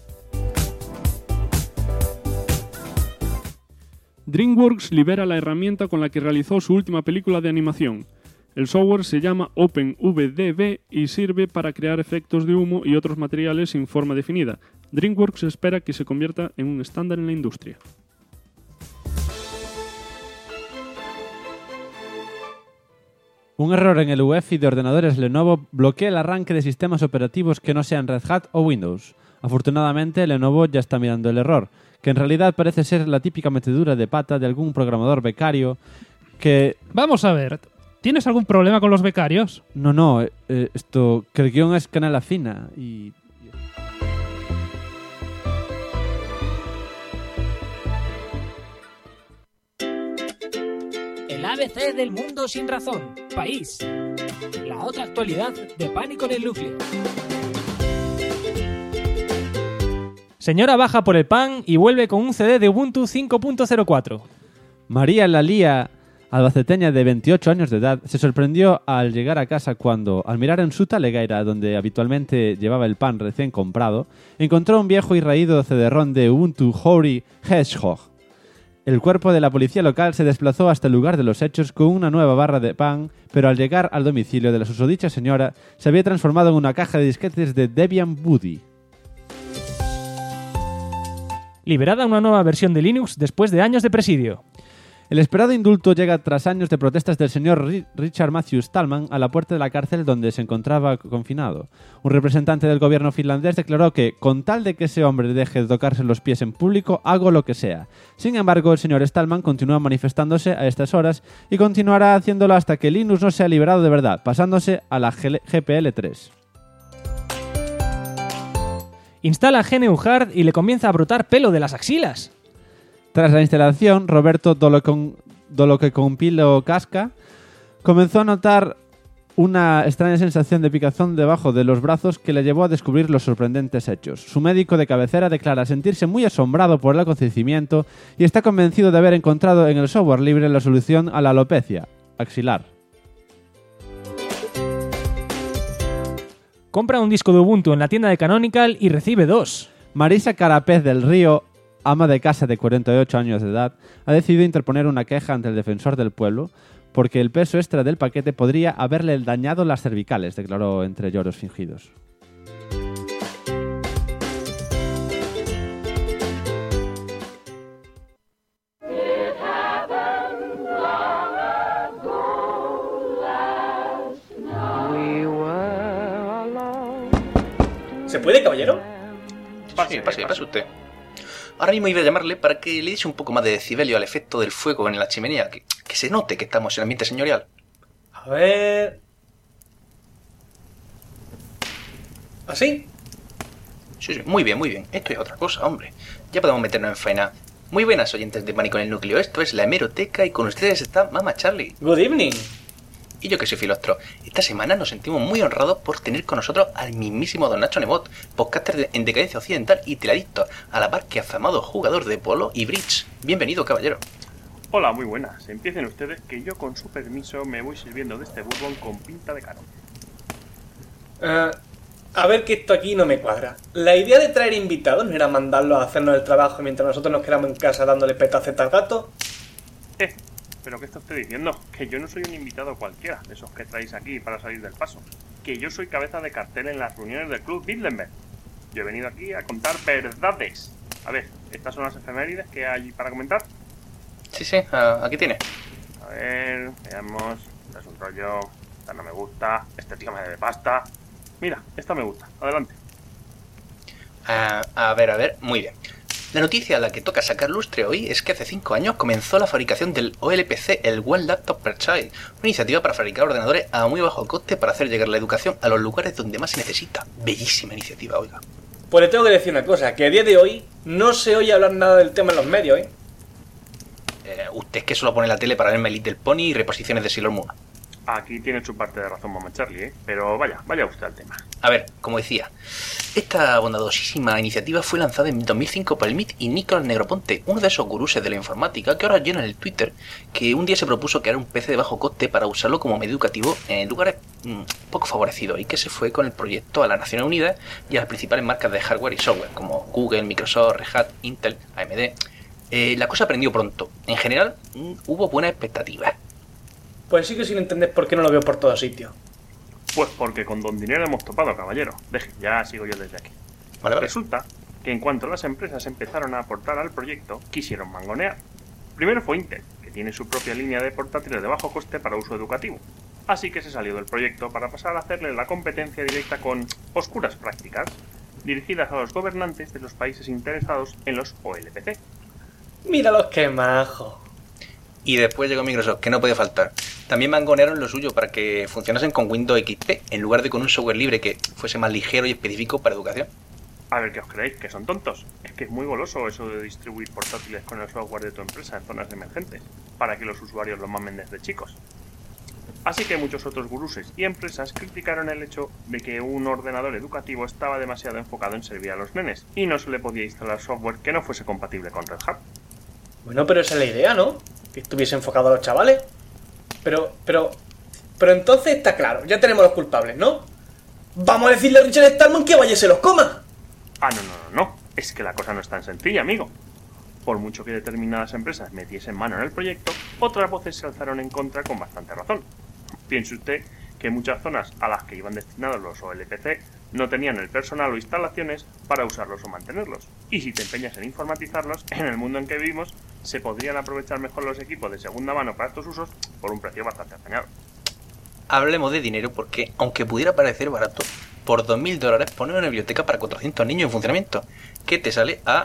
DreamWorks libera la herramienta con la que realizó su última película de animación. El software se llama OpenVDB y sirve para crear efectos de humo y otros materiales sin forma definida. DreamWorks espera que se convierta en un estándar en la industria. Un error en el UEFI de ordenadores Lenovo bloquea el arranque de sistemas operativos que no sean Red Hat o Windows. Afortunadamente, Lenovo ya está mirando el error, que en realidad parece ser la típica metedura de pata de algún programador becario que... Vamos a ver, ¿tienes algún problema con los becarios? No, esto, que el guión es canela fina y... El ABC del mundo sin razón. País. La otra actualidad de Pánico en el Núcleo. Señora baja por el pan y vuelve con un CD de Ubuntu 5.04. María Lalía, albaceteña de 28 años de edad, se sorprendió al llegar a casa cuando, al mirar en su taleguera donde habitualmente llevaba el pan recién comprado, encontró un viejo y raído CD-ROM de Ubuntu Hori Hedgehog. El cuerpo de la policía local se desplazó hasta el lugar de los hechos con una nueva barra de pan, pero al llegar al domicilio de la susodicha señora, se había transformado en una caja de disquetes de Debian Buddy. Liberada una nueva versión de Linux después de años de presidio. El esperado indulto llega tras años de protestas del señor Richard Matthew Stallman a la puerta de la cárcel donde se encontraba confinado. Un representante del gobierno finlandés declaró que, con tal de que ese hombre deje de tocarse los pies en público, hago lo que sea. Sin embargo, el señor Stallman continúa manifestándose a estas horas y continuará haciéndolo hasta que Linux no sea liberado de verdad, pasándose a la GPL3. Instala GNU Hard y le comienza a brotar pelo de las axilas. Tras la instalación, Roberto Doloquecompilo Casca comenzó a notar una extraña sensación de picazón debajo de los brazos que le llevó a descubrir los sorprendentes hechos. Su médico de cabecera declara sentirse muy asombrado por el acontecimiento y está convencido de haber encontrado en el software libre la solución a la alopecia axilar. Compra un disco de Ubuntu en la tienda de Canonical y recibe 2. Marisa Carapez del Río, ama de casa de 48 años de edad, ha decidido interponer una queja ante el defensor del pueblo porque el peso extra del paquete podría haberle dañado las cervicales, declaró entre lloros fingidos. ¿Se puede, caballero? Pase usted. Ahora mismo iba a llamarle para que le diese un poco más de decibelio al efecto del fuego en la chimenea, que se note que estamos en ambiente señorial. A ver... ¿Así? Sí, muy bien. Esto es otra cosa, hombre. Ya podemos meternos en faena. Muy buenas, oyentes de Pánico en el Núcleo. Esto es La Hemeroteca y con ustedes está Mama Charlie. Good evening. Y yo que soy Filostro. Esta semana nos sentimos muy honrados por tener con nosotros al mismísimo Don Nacho Nebot, podcaster en decadencia occidental y teladicto, a la par que afamado jugador de polo y bridge. Bienvenido, caballero. Hola, muy buenas. Empiecen ustedes que yo con su permiso me voy sirviendo de este bourbon con pinta de caro. A ver, que esto aquí no me cuadra. La idea de traer invitados no era mandarlos a hacernos el trabajo mientras nosotros nos quedamos en casa dándole petaceta al gato. ¿Pero qué está usted diciendo? Que yo no soy un invitado cualquiera de esos que traéis aquí para salir del paso. Que yo soy cabeza de cartel en las reuniones del Club Bilderberg. Yo he venido aquí a contar verdades. A ver, ¿estas son las efemérides que hay para comentar? Sí, aquí tiene. A ver, veamos. Esta es un rollo. Esta no me gusta. Este tío me debe pasta. Mira, esta me gusta. Adelante. A ver, muy bien. La noticia a la que toca sacar lustre hoy es que hace 5 años comenzó la fabricación del OLPC, el One Laptop Per Child, una iniciativa para fabricar ordenadores a muy bajo coste para hacer llegar la educación a los lugares donde más se necesita. Bellísima iniciativa, oiga. Pues le tengo que decir una cosa, que a día de hoy no se oye hablar nada del tema en los medios, ¿eh? Usted es que solo pone la tele para ver My Little Pony y reposiciones de Sailor Moon. Aquí tiene su parte de razón, Mama Charlie, ¿eh? Pero vaya usted al tema. A ver, como decía, esta bondadosísima iniciativa fue lanzada en 2005 por el MIT y Nicolás Negroponte, uno de esos guruses de la informática que ahora llenan el Twitter, que un día se propuso crear un PC de bajo coste para usarlo como medio educativo en lugares poco favorecidos y que se fue con el proyecto a las Naciones Unidas y a las principales marcas de hardware y software como Google, Microsoft, Red Hat, Intel, AMD. La cosa aprendió pronto. En general, hubo buenas expectativas. Pues sí que sin entender por qué no lo veo por todos sitios. Pues porque con don dinero hemos topado, caballero. Deje, ya sigo yo desde aquí. Vale. Resulta que en cuanto las empresas empezaron a aportar al proyecto, quisieron mangonear. Primero fue Intel, que tiene su propia línea de portátiles de bajo coste para uso educativo. Así que se salió del proyecto para pasar a hacerle la competencia directa con oscuras prácticas, dirigidas a los gobernantes de los países interesados en los OLPC. Míralos qué majo. Y después llegó Microsoft, que no podía faltar. También mangonearon lo suyo para que funcionasen con Windows XP, en lugar de con un software libre que fuese más ligero y específico para educación. A ver, ¿qué os creéis? ¿Que son tontos? Es que es muy goloso eso de distribuir portátiles con el software de tu empresa en zonas emergentes, para que los usuarios lo mamen desde chicos. Así que muchos otros guruses y empresas criticaron el hecho de que un ordenador educativo estaba demasiado enfocado en servir a los nenes, y no se le podía instalar software que no fuese compatible con Red Hat. Bueno, pero esa es la idea, ¿no? Que estuviese enfocado a los chavales. Pero entonces está claro, ya tenemos los culpables, ¿no? Vamos a decirle a Richard Stallman que vaya y se los coma. No. Es que la cosa no es tan sencilla, amigo. Por mucho que determinadas empresas metiesen mano en el proyecto, otras voces se alzaron en contra con bastante razón. Piense usted que muchas zonas a las que iban destinados los OLPC no tenían el personal o instalaciones para usarlos o mantenerlos. Y si te empeñas en informatizarlos, en el mundo en que vivimos, se podrían aprovechar mejor los equipos de segunda mano para estos usos por un precio bastante apañado. Hablemos de dinero porque, aunque pudiera parecer barato, por $2.000 poner una biblioteca para 400 niños en funcionamiento, que te sale a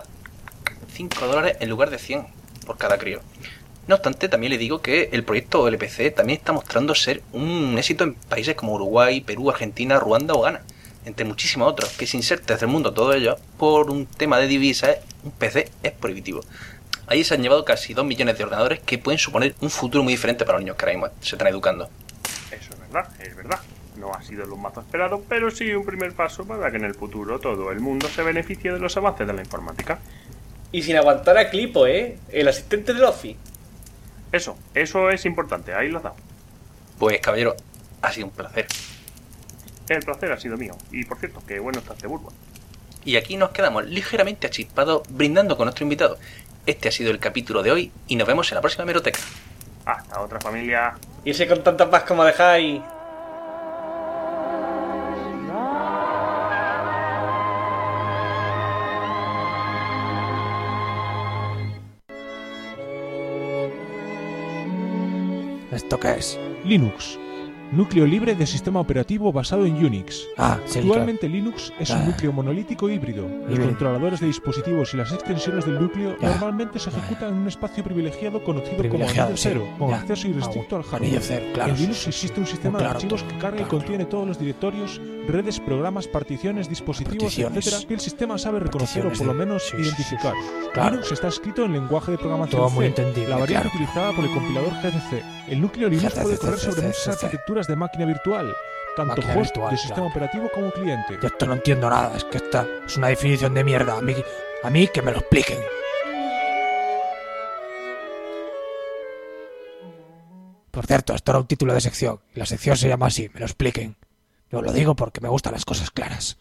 $5 en lugar de 100 por cada crío. No obstante, también le digo que el proyecto OLPC también está mostrando ser un éxito en países como Uruguay, Perú, Argentina, Ruanda o Ghana, entre muchísimos otros, que sin ser tercer mundo todo ello, por un tema de divisas, un PC es prohibitivo. Ahí se han llevado casi 2 millones de ordenadores que pueden suponer un futuro muy diferente para los niños que ahora mismo se están educando. Eso es es verdad. No ha sido lo más esperado, pero sí un primer paso para que en el futuro todo el mundo se beneficie de los avances de la informática. Y sin aguantar a Clipo, el asistente del Office. Eso es importante, ahí lo has dado. Pues caballero, ha sido un placer. El placer ha sido mío. Y por cierto, qué bueno está este Bourbon. Y aquí nos quedamos ligeramente achispados brindando con nuestro invitado. Este ha sido el capítulo de hoy y nos vemos en la próxima hemeroteca. Hasta otra, familia. Irse con tanta paz como dejáis. ¿Esto qué es? Linux. Núcleo libre de sistema operativo basado en Unix. Sí, Actualmente Linux es un núcleo monolítico híbrido. Los controladores de dispositivos y las extensiones del núcleo normalmente se ejecutan en un espacio privilegiado conocido como anillo cero, con acceso irrestricto al hardware. Anillo cero, claro. En Linux existe un sistema de archivos que carga y contiene todos los directorios, redes, programas, particiones, dispositivos, etc. que el sistema sabe reconocer o por lo menos identificar. Linux está escrito en lenguaje de programación Todo muy C, entendible, la variante claro. utilizada por el compilador GCC. El núcleo Linux puede correr sobre muchas arquitecturas de máquina virtual, tanto Máquina host virtual, de sistema operativo como cliente. Yo esto no entiendo nada, es que esta es una definición de mierda. A mí que me lo expliquen. Por cierto, esto era un título de sección. Y la sección se llama así, me lo expliquen. Yo lo digo porque me gustan las cosas claras.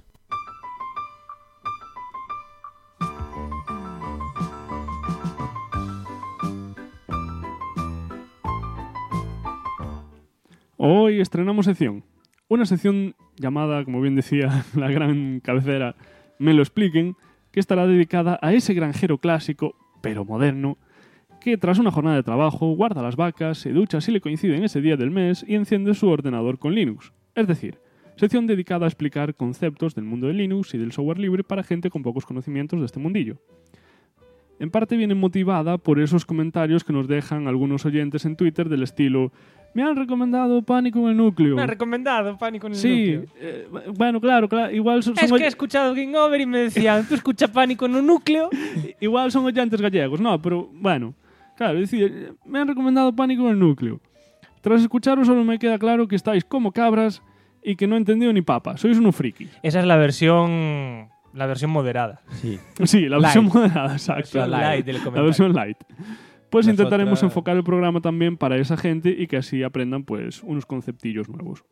Hoy estrenamos sección. Una sección llamada, como bien decía la gran cabecera, Me lo expliquen, que estará dedicada a ese granjero clásico, pero moderno, que tras una jornada de trabajo guarda las vacas, se ducha si le coincide en ese día del mes y enciende su ordenador con Linux. Es decir, sección dedicada a explicar conceptos del mundo de Linux y del software libre para gente con pocos conocimientos de este mundillo. En parte viene motivada por esos comentarios que nos dejan algunos oyentes en Twitter del estilo «Me han recomendado Pánico en el Núcleo». Me han recomendado Pánico en el Sí, Núcleo. Bueno, claro, igual son... Es que he escuchado Game Over y me decían, ¿tú escuchas Pánico en un Núcleo? Igual son oyentes gallegos, no, pero bueno. Claro, es decir, me han recomendado Pánico en el Núcleo. Tras escucharos solo me queda claro que estáis como cabras y que no he entendido ni papa. Sois unos frikis. Esa es la versión moderada. Sí. Sí, la versión moderada, exacto. Light del La comentario. versión light. Pues Las intentaremos otras- enfocar el programa también para esa gente y que así aprendan pues unos conceptillos nuevos.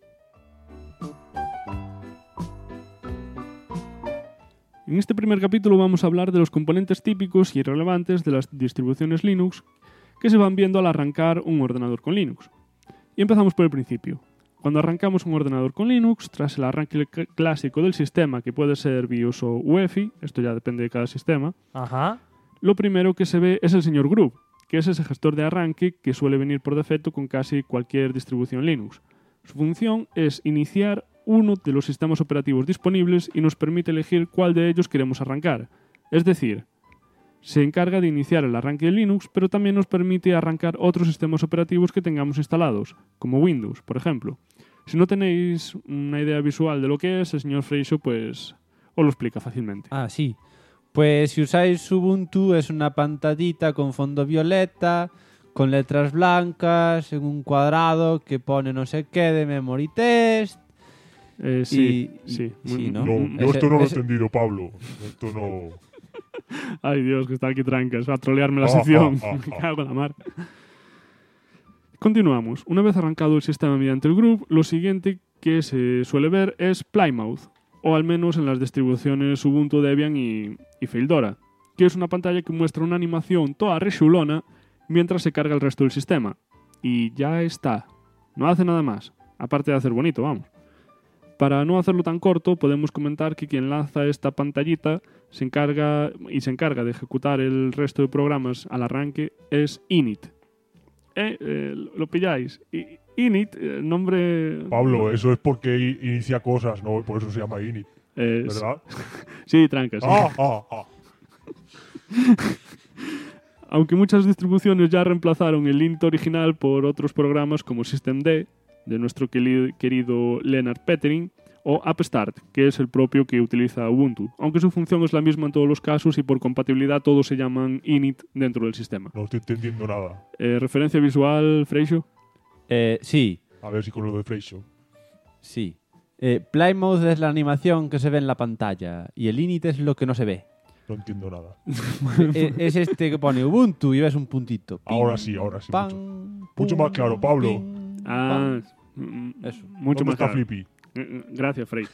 En este primer capítulo vamos a hablar de los componentes típicos y relevantes de las distribuciones Linux que se van viendo al arrancar un ordenador con Linux. Y empezamos por el principio. Cuando arrancamos un ordenador con Linux, tras el arranque clásico del sistema, que puede ser BIOS o UEFI, esto ya depende de cada sistema, Ajá. lo primero que se ve es el señor Groove, que es ese gestor de arranque que suele venir por defecto con casi cualquier distribución Linux. Su función es iniciar uno de los sistemas operativos disponibles y nos permite elegir cuál de ellos queremos arrancar. Es decir, se encarga de iniciar el arranque de Linux, pero también nos permite arrancar otros sistemas operativos que tengamos instalados, como Windows, por ejemplo. Si no tenéis una idea visual de lo que es, el señor Freixo pues os lo explica fácilmente. Ah, sí. Pues si usáis Ubuntu es una pantallita con fondo violeta, con letras blancas, en un cuadrado que pone no sé qué de memory test. Sí, y- sí. sí, ¿no? No, yo esto no lo he entendido, Pablo. Esto no... Ay, Dios, que está aquí trancas. Va a trolearme la Ah, sección. ah, ah, Me ah. cago en la mar. Continuamos. Una vez arrancado el sistema mediante el Groove, lo siguiente que se suele ver es Plymouth, o al menos en las distribuciones Ubuntu, Debian y Fedora, que es una pantalla que muestra una animación toda rechulona mientras se carga el resto del sistema. Y ya está. No hace nada más, aparte de hacer bonito, vamos. Para no hacerlo tan corto, podemos comentar que quien lanza esta pantallita se encarga de ejecutar el resto de programas al arranque es Init. ¿Lo pilláis? Init, nombre... Pablo, eso es porque inicia cosas, ¿no? Por eso se llama init, ¿verdad? Sí, trancas. Aunque muchas distribuciones ya reemplazaron el Init original por otros programas como Systemd, de nuestro querido Lennart Petering, o AppStart, que es el propio que utiliza Ubuntu, aunque su función es la misma en todos los casos y por compatibilidad todos se llaman init dentro del sistema. No estoy entendiendo nada. ¿Referencia visual, Freixo? Sí. A ver si con lo de Freixo. Sí. Plymouth es la animación que se ve en la pantalla y el init es lo que no se ve. No entiendo nada. Es este que pone Ubuntu y ves un puntito. Ahora sí. Mucho más claro, Pablo. Eso. Mucho más está claro. Flippy? Gracias, Frey.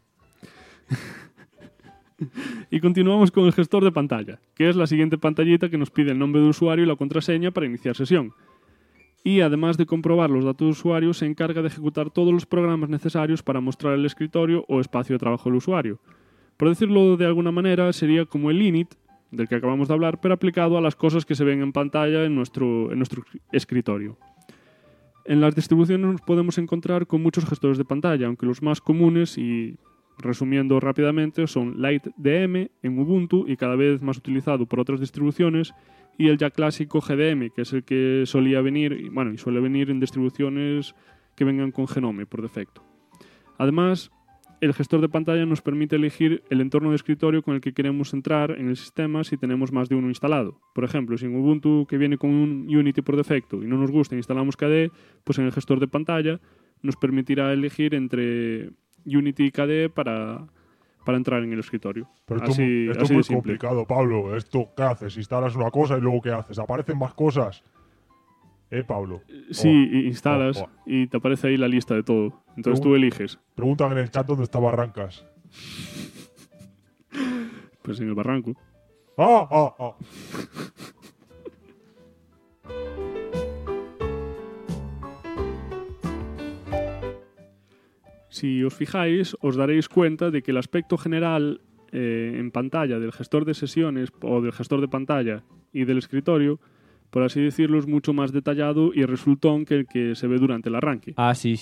Y continuamos con el gestor de pantalla, que es la siguiente pantallita que nos pide el nombre de usuario y la contraseña para iniciar sesión. Y además de comprobar los datos de usuario, se encarga de ejecutar todos los programas necesarios para mostrar el escritorio o espacio de trabajo del usuario. Por decirlo de alguna manera, sería como el init, del que acabamos de hablar, pero aplicado a las cosas que se ven en pantalla en nuestro escritorio. En las distribuciones nos podemos encontrar con muchos gestores de pantalla, aunque los más comunes, y resumiendo rápidamente, son LightDM en Ubuntu y cada vez más utilizado por otras distribuciones, y el ya clásico GDM, que es el que solía venir, y suele venir en distribuciones que vengan con Genome por defecto. Además, el gestor de pantalla nos permite elegir el entorno de escritorio con el que queremos entrar en el sistema si tenemos más de uno instalado. Por ejemplo, si en Ubuntu que viene con un Unity por defecto y no nos gusta e instalamos KDE, pues en el gestor de pantalla nos permitirá elegir entre Unity y KDE para entrar en el escritorio. Pero esto es muy complicado, Pablo. ¿Esto qué haces? Instalas una cosa y luego ¿qué haces? ¿Aparecen más cosas? Pablo. Sí, instalas y te aparece ahí la lista de todo. Entonces tú eliges. Preguntan en el chat dónde está Barrancas. Pues en el barranco. Si os fijáis, os daréis cuenta de que el aspecto general en pantalla del gestor de sesiones o del gestor de pantalla y del escritorio, por así decirlo, es mucho más detallado y resultón que el que se ve durante el arranque. Ah, sí.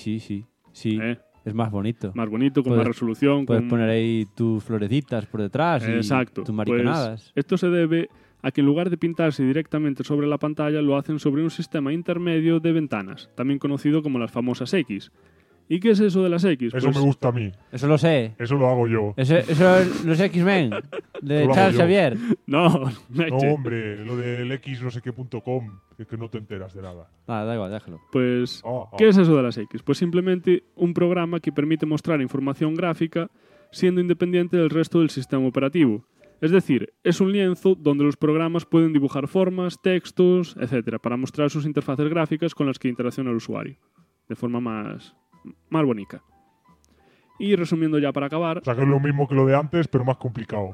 Es más bonito. Más bonito, con más resolución. Puedes poner ahí tus florecitas por detrás y tus mariconadas. Pues esto se debe a que en lugar de pintarse directamente sobre la pantalla, lo hacen sobre un sistema intermedio de ventanas, también conocido como las famosas X. ¿Y qué es eso de las X? Eso me gusta a mí. Eso lo sé. Eso lo hago yo. Eso los X-Men de Charles Xavier. No, hombre, lo del X no sé qué.com, es que no te enteras de nada. Da igual, déjalo. Pues, ¿qué es eso de las X? Pues simplemente un programa que permite mostrar información gráfica siendo independiente del resto del sistema operativo. Es decir, es un lienzo donde los programas pueden dibujar formas, textos, etcétera, para mostrar sus interfaces gráficas con las que interacciona el usuario, de forma más bonita. Y resumiendo ya para acabar... O sea, que es lo mismo que lo de antes, pero más complicado.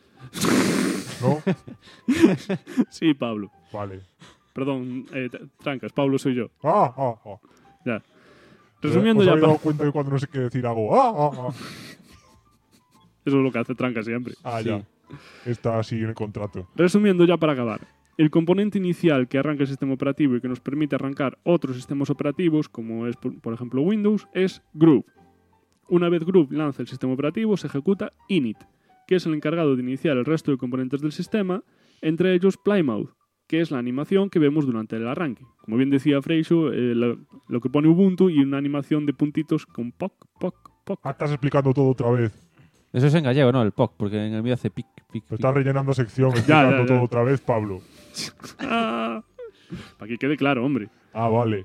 ¿No? Sí, Pablo. Vale. Perdón, Trancas, Pablo soy yo. Ya. Resumiendo ya... ¿Os habéis dado cuenta que cuando no sé qué decir hago? Eso es lo que hace Trancas siempre. Ya. Está así en el contrato. Resumiendo ya para acabar. El componente inicial que arranca el sistema operativo y que nos permite arrancar otros sistemas operativos, como es, por ejemplo, Windows, es Groove. Una vez Groove lanza el sistema operativo, se ejecuta init, que es el encargado de iniciar el resto de componentes del sistema, entre ellos Plymouth, que es la animación que vemos durante el arranque. Como bien decía Freixo, lo que pone Ubuntu y una animación de puntitos con poc. Estás explicando todo otra vez. Eso es en gallego, ¿no? El POC, porque en el mío hace pic. Estás rellenando sección, explicando todo otra vez, Pablo. Para que quede claro, hombre. Vale.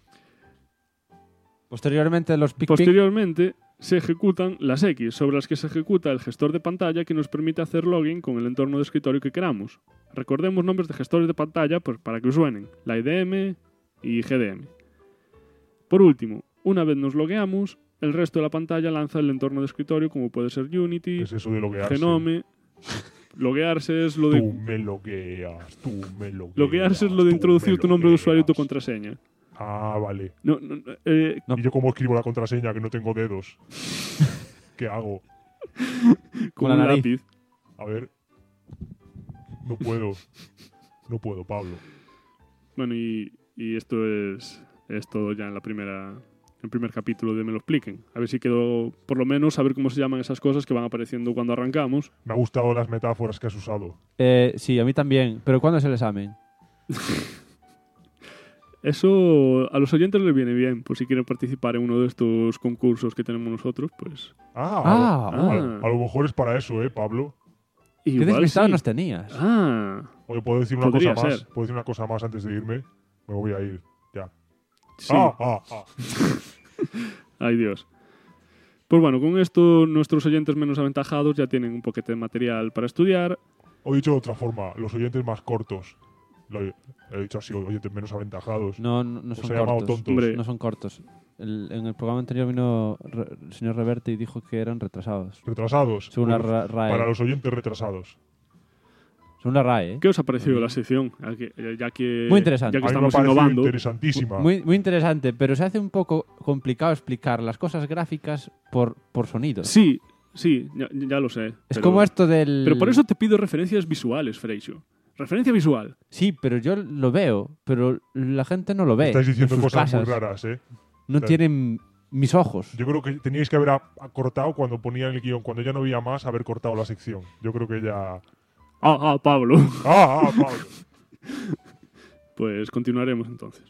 Posteriormente se ejecutan las X, sobre las que se ejecuta el gestor de pantalla que nos permite hacer login con el entorno de escritorio que queramos. Recordemos nombres de gestores de pantalla pues, para que os suenen, la IDM y GDM. Por último, una vez nos logueamos, el resto de la pantalla lanza el entorno de escritorio como puede ser Unity, Genome... Loguearse es lo de... Tú me logueas. Loguearse es lo de introducir tu nombre de usuario y tu contraseña. Vale. No. ¿Y yo cómo escribo la contraseña que no tengo dedos? ¿Qué hago? Con un lápiz. A ver. No puedo, Pablo. Bueno, y esto es todo ya en el primer capítulo de Me lo expliquen. A ver si quedó, por lo menos, saber cómo se llaman esas cosas que van apareciendo cuando arrancamos. Me ha gustado las metáforas que has usado. Sí, a mí también. ¿Pero cuándo es el examen? Eso a los oyentes les viene bien, por si quieren participar en uno de estos concursos que tenemos nosotros, pues... A lo mejor es para eso, Pablo. ¿Qué despistado nos tenías? Oye, ¿puedo decir una cosa más? ¿Puedo decir una cosa más antes de irme? Me voy a ir, ya. Sí. Ay, Dios. Pues bueno, con esto nuestros oyentes menos aventajados ya tienen un poquito de material para estudiar. O dicho de otra forma, los oyentes más cortos. Lo he dicho así, oyentes menos aventajados. No Os son he llamado cortos. tontos. No son cortos. En el programa anterior vino el señor Reverte y dijo que eran retrasados. ¿Retrasados? Según la Pues, RAE. para los oyentes retrasados. Según la RAE, ¿eh? ¿Qué os ha parecido la sección? Ya que, Muy interesante. Ya que A mí me estamos ha parecido innovando. interesantísima. Muy interesante, pero se hace un poco complicado explicar las cosas gráficas por sonido. Sí, ya lo sé. Es pero- como esto del... Pero por eso te pido referencias visuales, Freixo. Referencia visual. Sí, pero yo lo veo, pero la gente no lo ve. Estáis diciendo en sus cosas muy casas. raras, ¿eh? No tienen mis ojos. Yo creo que teníais que haber acortado cuando ponían el guión. Cuando ya no había más, haber cortado la sección. Yo creo que ya... Pablo. Pablo. Pues continuaremos entonces.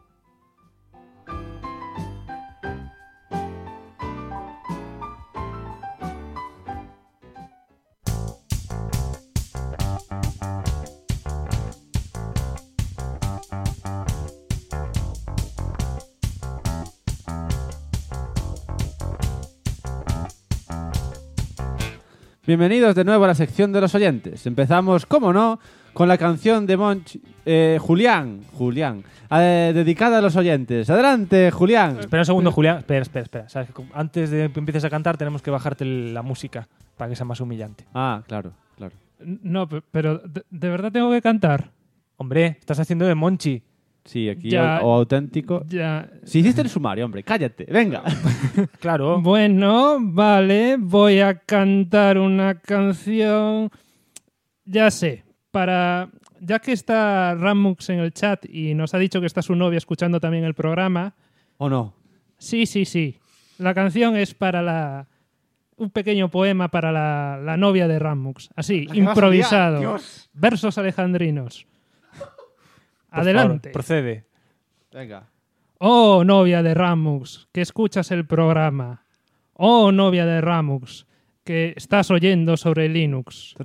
Bienvenidos de nuevo a la sección de los oyentes. Empezamos, como no, con la canción de Julián, dedicada a los oyentes. Adelante, Julián. Espera un segundo, Julián. Espera. ¿Sabes? Antes de que empieces a cantar tenemos que bajarte la música para que sea más humillante. Ah, claro. No, pero ¿de verdad tengo que cantar? Hombre, estás haciendo de Monchi. Sí, aquí Ya, o auténtico. Ya. Si hiciste el sumario, hombre, cállate. Venga. Claro. Bueno, vale, voy a cantar una canción. Ya sé, ya que está Ramux en el chat y nos ha dicho que está su novia escuchando también el programa. ¿O no? Sí. La canción es para un pequeño poema para la novia de Ramux. Así, que vas a improvisado. liar, Dios. Versos alejandrinos. Por Adelante. favor, procede. Venga. Oh, novia de Ramux, que escuchas el programa. Oh, novia de Ramux, que estás oyendo sobre Linux.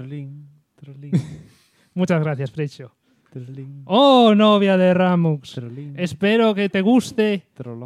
Muchas gracias, Freixo. Oh, novia de Ramux, espero que te guste.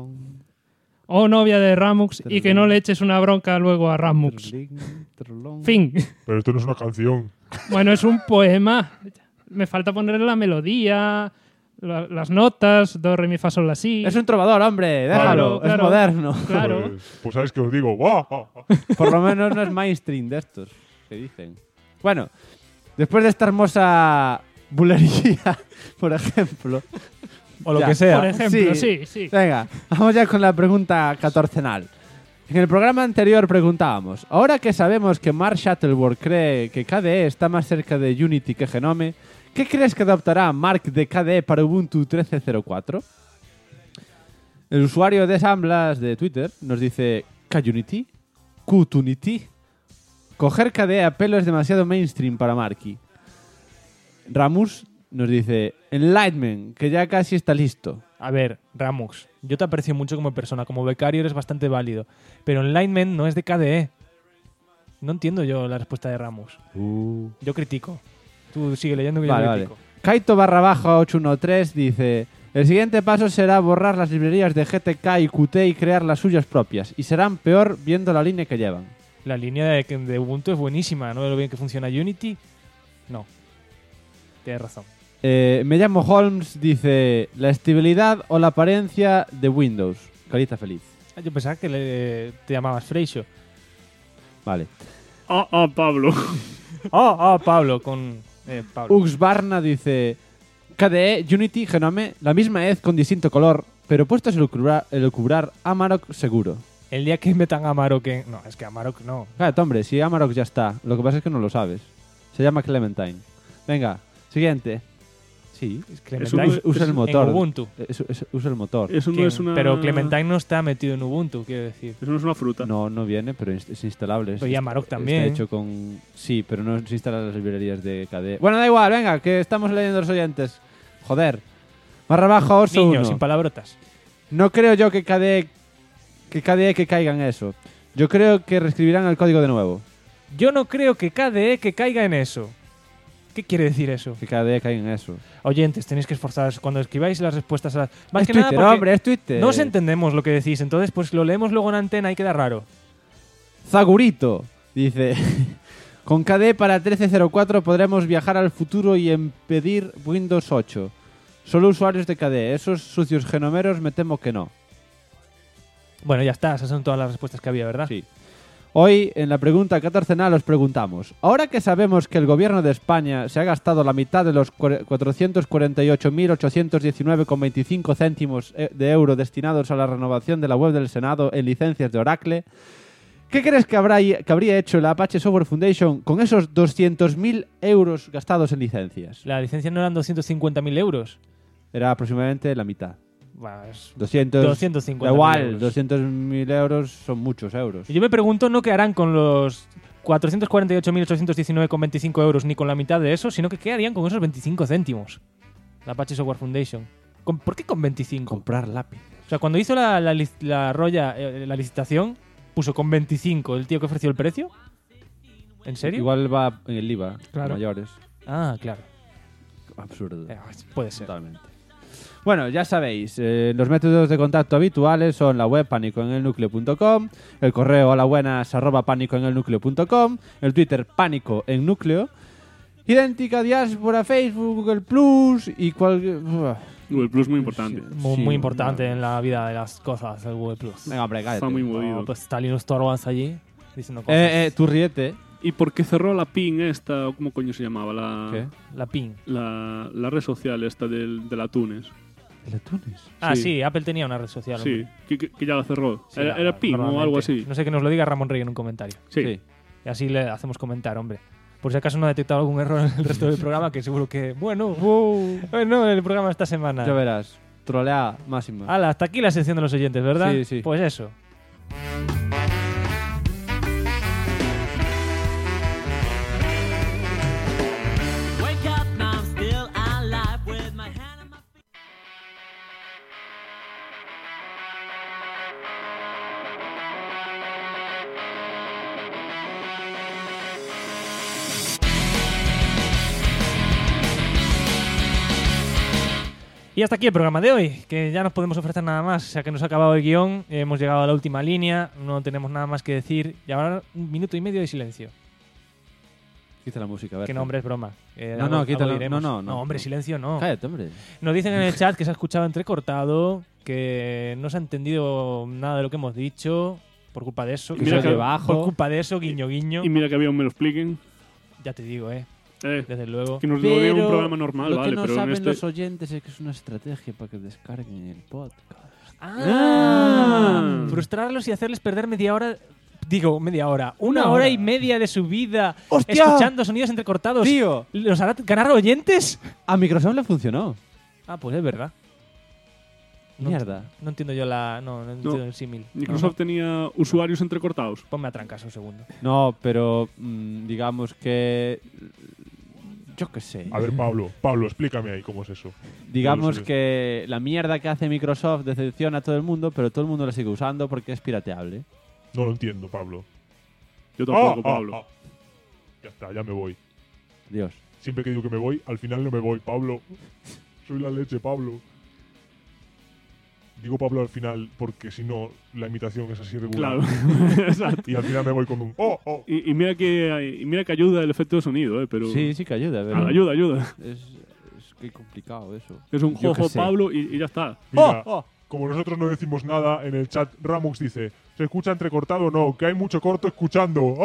Oh, novia de Ramux, y que no le eches una bronca luego a Ramux. Fin. Pero esto no es una canción. Bueno, es un poema. Me falta ponerle la melodía, las notas, do, re, mi, fa, sol, la, si. Es un trovador, hombre. Déjalo. Claro, es moderno. Claro. Pues ¿sabes qué os digo? ¡Guau! Por lo menos no es mainstream de estos que dicen. Bueno, después de esta hermosa bulería, por ejemplo. O lo que sea. Por ejemplo, sí. Venga, vamos ya con la pregunta catorcenal. En el programa anterior preguntábamos, ahora que sabemos que Mark Shuttleworth cree que KDE está más cerca de Unity que Genome, ¿qué crees que adoptará Mark de KDE para Ubuntu 13.04? El usuario de Samblas de Twitter nos dice KUnity, Qtunity. Coger KDE a pelo es demasiado mainstream para Marky. Ramus nos dice Enlightenment, que ya casi está listo. A ver, Ramux, yo te aprecio mucho como persona. Como becario eres bastante válido. Pero Enlightenment no es de KDE. No entiendo yo la respuesta de Ramux. Yo critico. Tú sigue leyendo que yo critico. Kaito _813 dice: el siguiente paso será borrar las librerías de GTK y Qt y crear las suyas propias. Y serán peor viendo la línea que llevan. La línea de Ubuntu es buenísima. ¿No ve lo bien que funciona Unity? No. Tienes razón. Me llamo Holmes, dice: la estabilidad o la apariencia de Windows. Carita feliz. Yo pensaba que te llamabas Freixo. Vale. Pablo. Pablo, con Pablo. Uxbarna dice: KDE, Unity, Genome, la misma EZ con distinto color, pero puestos a elucubrar Amarok seguro. El día que metan Amarok en... No, es que Amarok no. Cállate, hombre, si Amarok ya está. Lo que pasa es que no lo sabes. Se llama Clementine. Venga, siguiente. Sí, Clementine usa el motor. En Ubuntu. Usa el motor. Eso no es una... Pero Clementine no está metido en Ubuntu, quiero decir. Eso no es una fruta. No viene, pero es instalable. Pero y Amarok también. Está hecho con... Sí, pero no se instalan las librerías de KDE. Bueno, da igual, venga, que estamos leyendo los oyentes. Joder. _Oso Niño, 1. sin palabrotas. No creo yo que KDE que caiga en eso. Yo creo que reescribirán el código de nuevo. Yo no creo que KDE que caiga en eso. ¿Qué quiere decir eso? Que KDE caiga en eso. Oyentes, tenéis que esforzaros cuando escribáis las respuestas a las... Más Es que Twitter, nada porque hombre, es Twitter. no os entendemos lo que decís, entonces pues lo leemos luego en antena y queda raro. Zagurito dice: con KDE para 1304 podremos viajar al futuro y impedir Windows 8. Solo usuarios de KDE. Esos sucios genomeros me temo que no. Bueno, ya está. Esas son todas las respuestas que había, ¿verdad? Sí. Hoy, en la pregunta catorcenal, os preguntamos: ahora que sabemos que el gobierno de España se ha gastado la mitad de los 448.819,25 céntimos de euro destinados a la renovación de la web del Senado en licencias de Oracle, ¿qué crees que habría hecho la Apache Software Foundation con esos 200.000 euros gastados en licencias? La licencia no eran 250.000 euros. Era aproximadamente la mitad. Bueno, es 250.000 igual, euros. 200.000 euros son muchos euros. Y yo me pregunto no qué harán con los 448.819,25 euros ni con la mitad de eso, sino que qué harían con esos 25 céntimos. La Apache Software Foundation. ¿Por qué con 25? Comprar lápiz. O sea, cuando hizo la licitación, puso con 25 el tío que ofreció el precio. ¿En serio? Igual va en el IVA, Claro. mayores. Ah, claro. Absurdo. Puede ser. Totalmente. Bueno, ya sabéis, los métodos de contacto habituales son la web pánicoenelnucleo.com, el correo holabuenas@pánicoenelnucleo.com, el Twitter pánico en núcleo, idéntica diáspora, Facebook, Google Plus y Google Plus muy importante. Muy importante en la vida de las cosas, el Google Plus. Venga, hombre, cállate. Está muy movido. No, pues está Linus Torvalds allí diciendo cosas. Tú ríete. ¿Y por qué cerró la PIN esta? ¿Cómo coño se llamaba? ¿Qué? La PIN. La red social esta de la Tunes. ¿De Tunes? Ah, sí, Apple tenía una red social. Sí, que ya la cerró. Sí, era PIN o normalmente. algo así. No sé, que nos lo diga Ramón Rey en un comentario. Sí. Y así le hacemos comentar, hombre. Por si acaso no ha detectado algún error en el resto del programa, que seguro que... Bueno, el programa esta semana. Ya verás. Trolea máxima. Hala, hasta aquí la sección de los oyentes, ¿verdad? Sí, sí. Pues eso. Y hasta aquí el programa de hoy, que ya no podemos ofrecer nada más, o sea que nos ha acabado el guión, hemos llegado a la última línea, no tenemos nada más que decir, y ahora 1 minuto y medio de silencio. Quita la música, a ver. Que no, hombre, es broma. No, quítala. No, hombre, silencio no. Cállate, hombre. Nos dicen en el chat que se ha escuchado entrecortado, que no se ha entendido nada de lo que hemos dicho, por culpa de eso. Que se oye bajo. Por culpa de eso, guiño, guiño. Y mira que había un me lo expliquen. Ya te digo, desde luego. Que nos lo diga un programa normal, lo vale, que no pero saben en este... los oyentes es que es una estrategia para que descarguen el podcast. Frustrarlos y hacerles perder media hora. Digo, media hora. Una Una hora hora y media de su vida ¡Hostia! escuchando sonidos entrecortados. Tío. ¿Los hará ganar oyentes? A Microsoft le funcionó. Ah, pues es verdad. Mierda. No entiendo yo no entiendo el símil. Microsoft tenía usuarios entrecortados. Ponme a trancas un segundo. No, pero digamos que... Yo qué sé. A ver, Pablo, explícame ahí cómo es eso. Digamos que la mierda que hace Microsoft decepciona a todo el mundo, pero todo el mundo la sigue usando porque es pirateable. No lo entiendo, Pablo. Yo tampoco, Pablo. Ya está, ya me voy. Dios. Siempre que digo que me voy, al final no me voy, Pablo. Soy la leche, Pablo. Digo Pablo al final porque si no, la imitación es así regular. Claro. Exacto. Y al final me voy con un Y mira que ayuda el efecto de sonido, pero... Sí que ayuda. Pero Ayuda. Es que complicado eso. Es un Yo jojo qué sé. Pablo y ya está. Mira, como nosotros no decimos nada, en el chat Ramux dice, ¿se escucha entrecortado o no? Que hay mucho corto escuchando.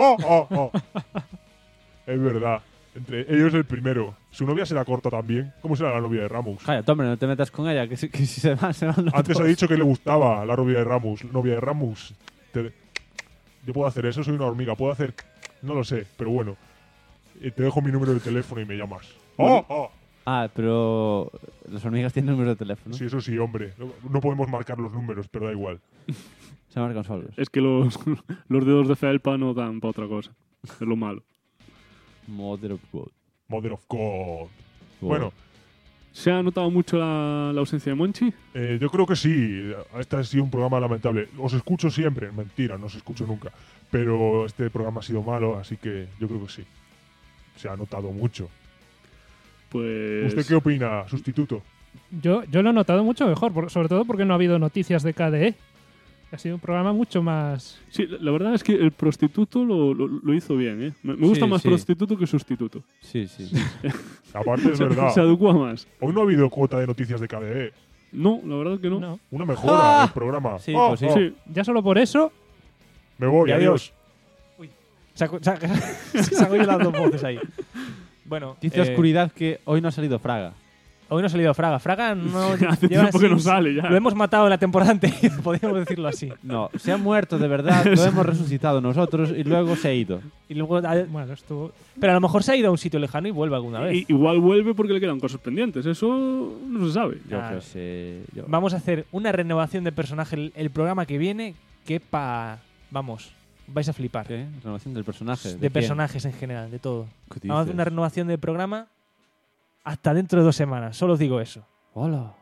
Es verdad. Entre ellos el primero. ¿Su novia será corta también? ¿Cómo será la novia de Ramux? Cállate, hombre, no te metas con ella, que si se van los Antes dos. ha dicho que le gustaba la novia de Ramux. Novia de Ramux. Yo puedo hacer eso, soy una hormiga. Puedo hacer... No lo sé, pero bueno. Te dejo mi número de teléfono y me llamas. Ah, pero las hormigas tienen número de teléfono. Sí, eso sí, hombre. No podemos marcar los números, pero da igual. Se marcan solos. Es que los dedos de felpa no dan para otra cosa. Es lo malo. Mother of God. Mother of God. Bueno. ¿Se ha notado mucho la ausencia de Monchi? Yo creo que sí. Este ha sido un programa lamentable. Os escucho siempre. Mentira, no os escucho nunca. Pero este programa ha sido malo, así que yo creo que sí. Se ha notado mucho. Pues... ¿Usted qué opina, sustituto? Yo lo he notado mucho mejor, sobre todo porque no ha habido noticias de KDE. Ha sido un programa mucho más... Sí, la verdad es que el prostituto lo hizo bien, ¿eh? Me gusta Sí, más sí. prostituto que sustituto. Sí, sí. Aparte es verdad. Se adecua más. Hoy no ha habido cuota de noticias de KDE. No, la verdad que no. Una mejora ¡Ah! del programa. Sí, Oh, pues sí. oh. Sí. Ya solo por eso... Me voy, Y adiós. Saco yo las dos voces ahí. Bueno, Dice Oscuridad que hoy no ha salido Fraga. hoy no ha salido Fraga. Fraga no Hace lleva tiempo que así- no sale ya. Lo hemos matado en la temporada anterior, podríamos decirlo así. No, se ha muerto de verdad, lo hemos resucitado nosotros y luego se ha ido. Y luego, Bueno, estuvo... pero a lo mejor se ha ido a un sitio lejano y vuelve alguna vez. Igual vuelve porque le quedan cosas pendientes. Eso no se sabe. Yo Ah. qué sé. Vamos a hacer una renovación de personaje el programa que viene que Vamos, vais a flipar. ¿Qué? Renovación del personaje. De quién? personajes en general, de todo. ¿Qué Vamos a hacer dices? una renovación del programa hasta dentro de 2 semanas. Solo os digo eso. Hola.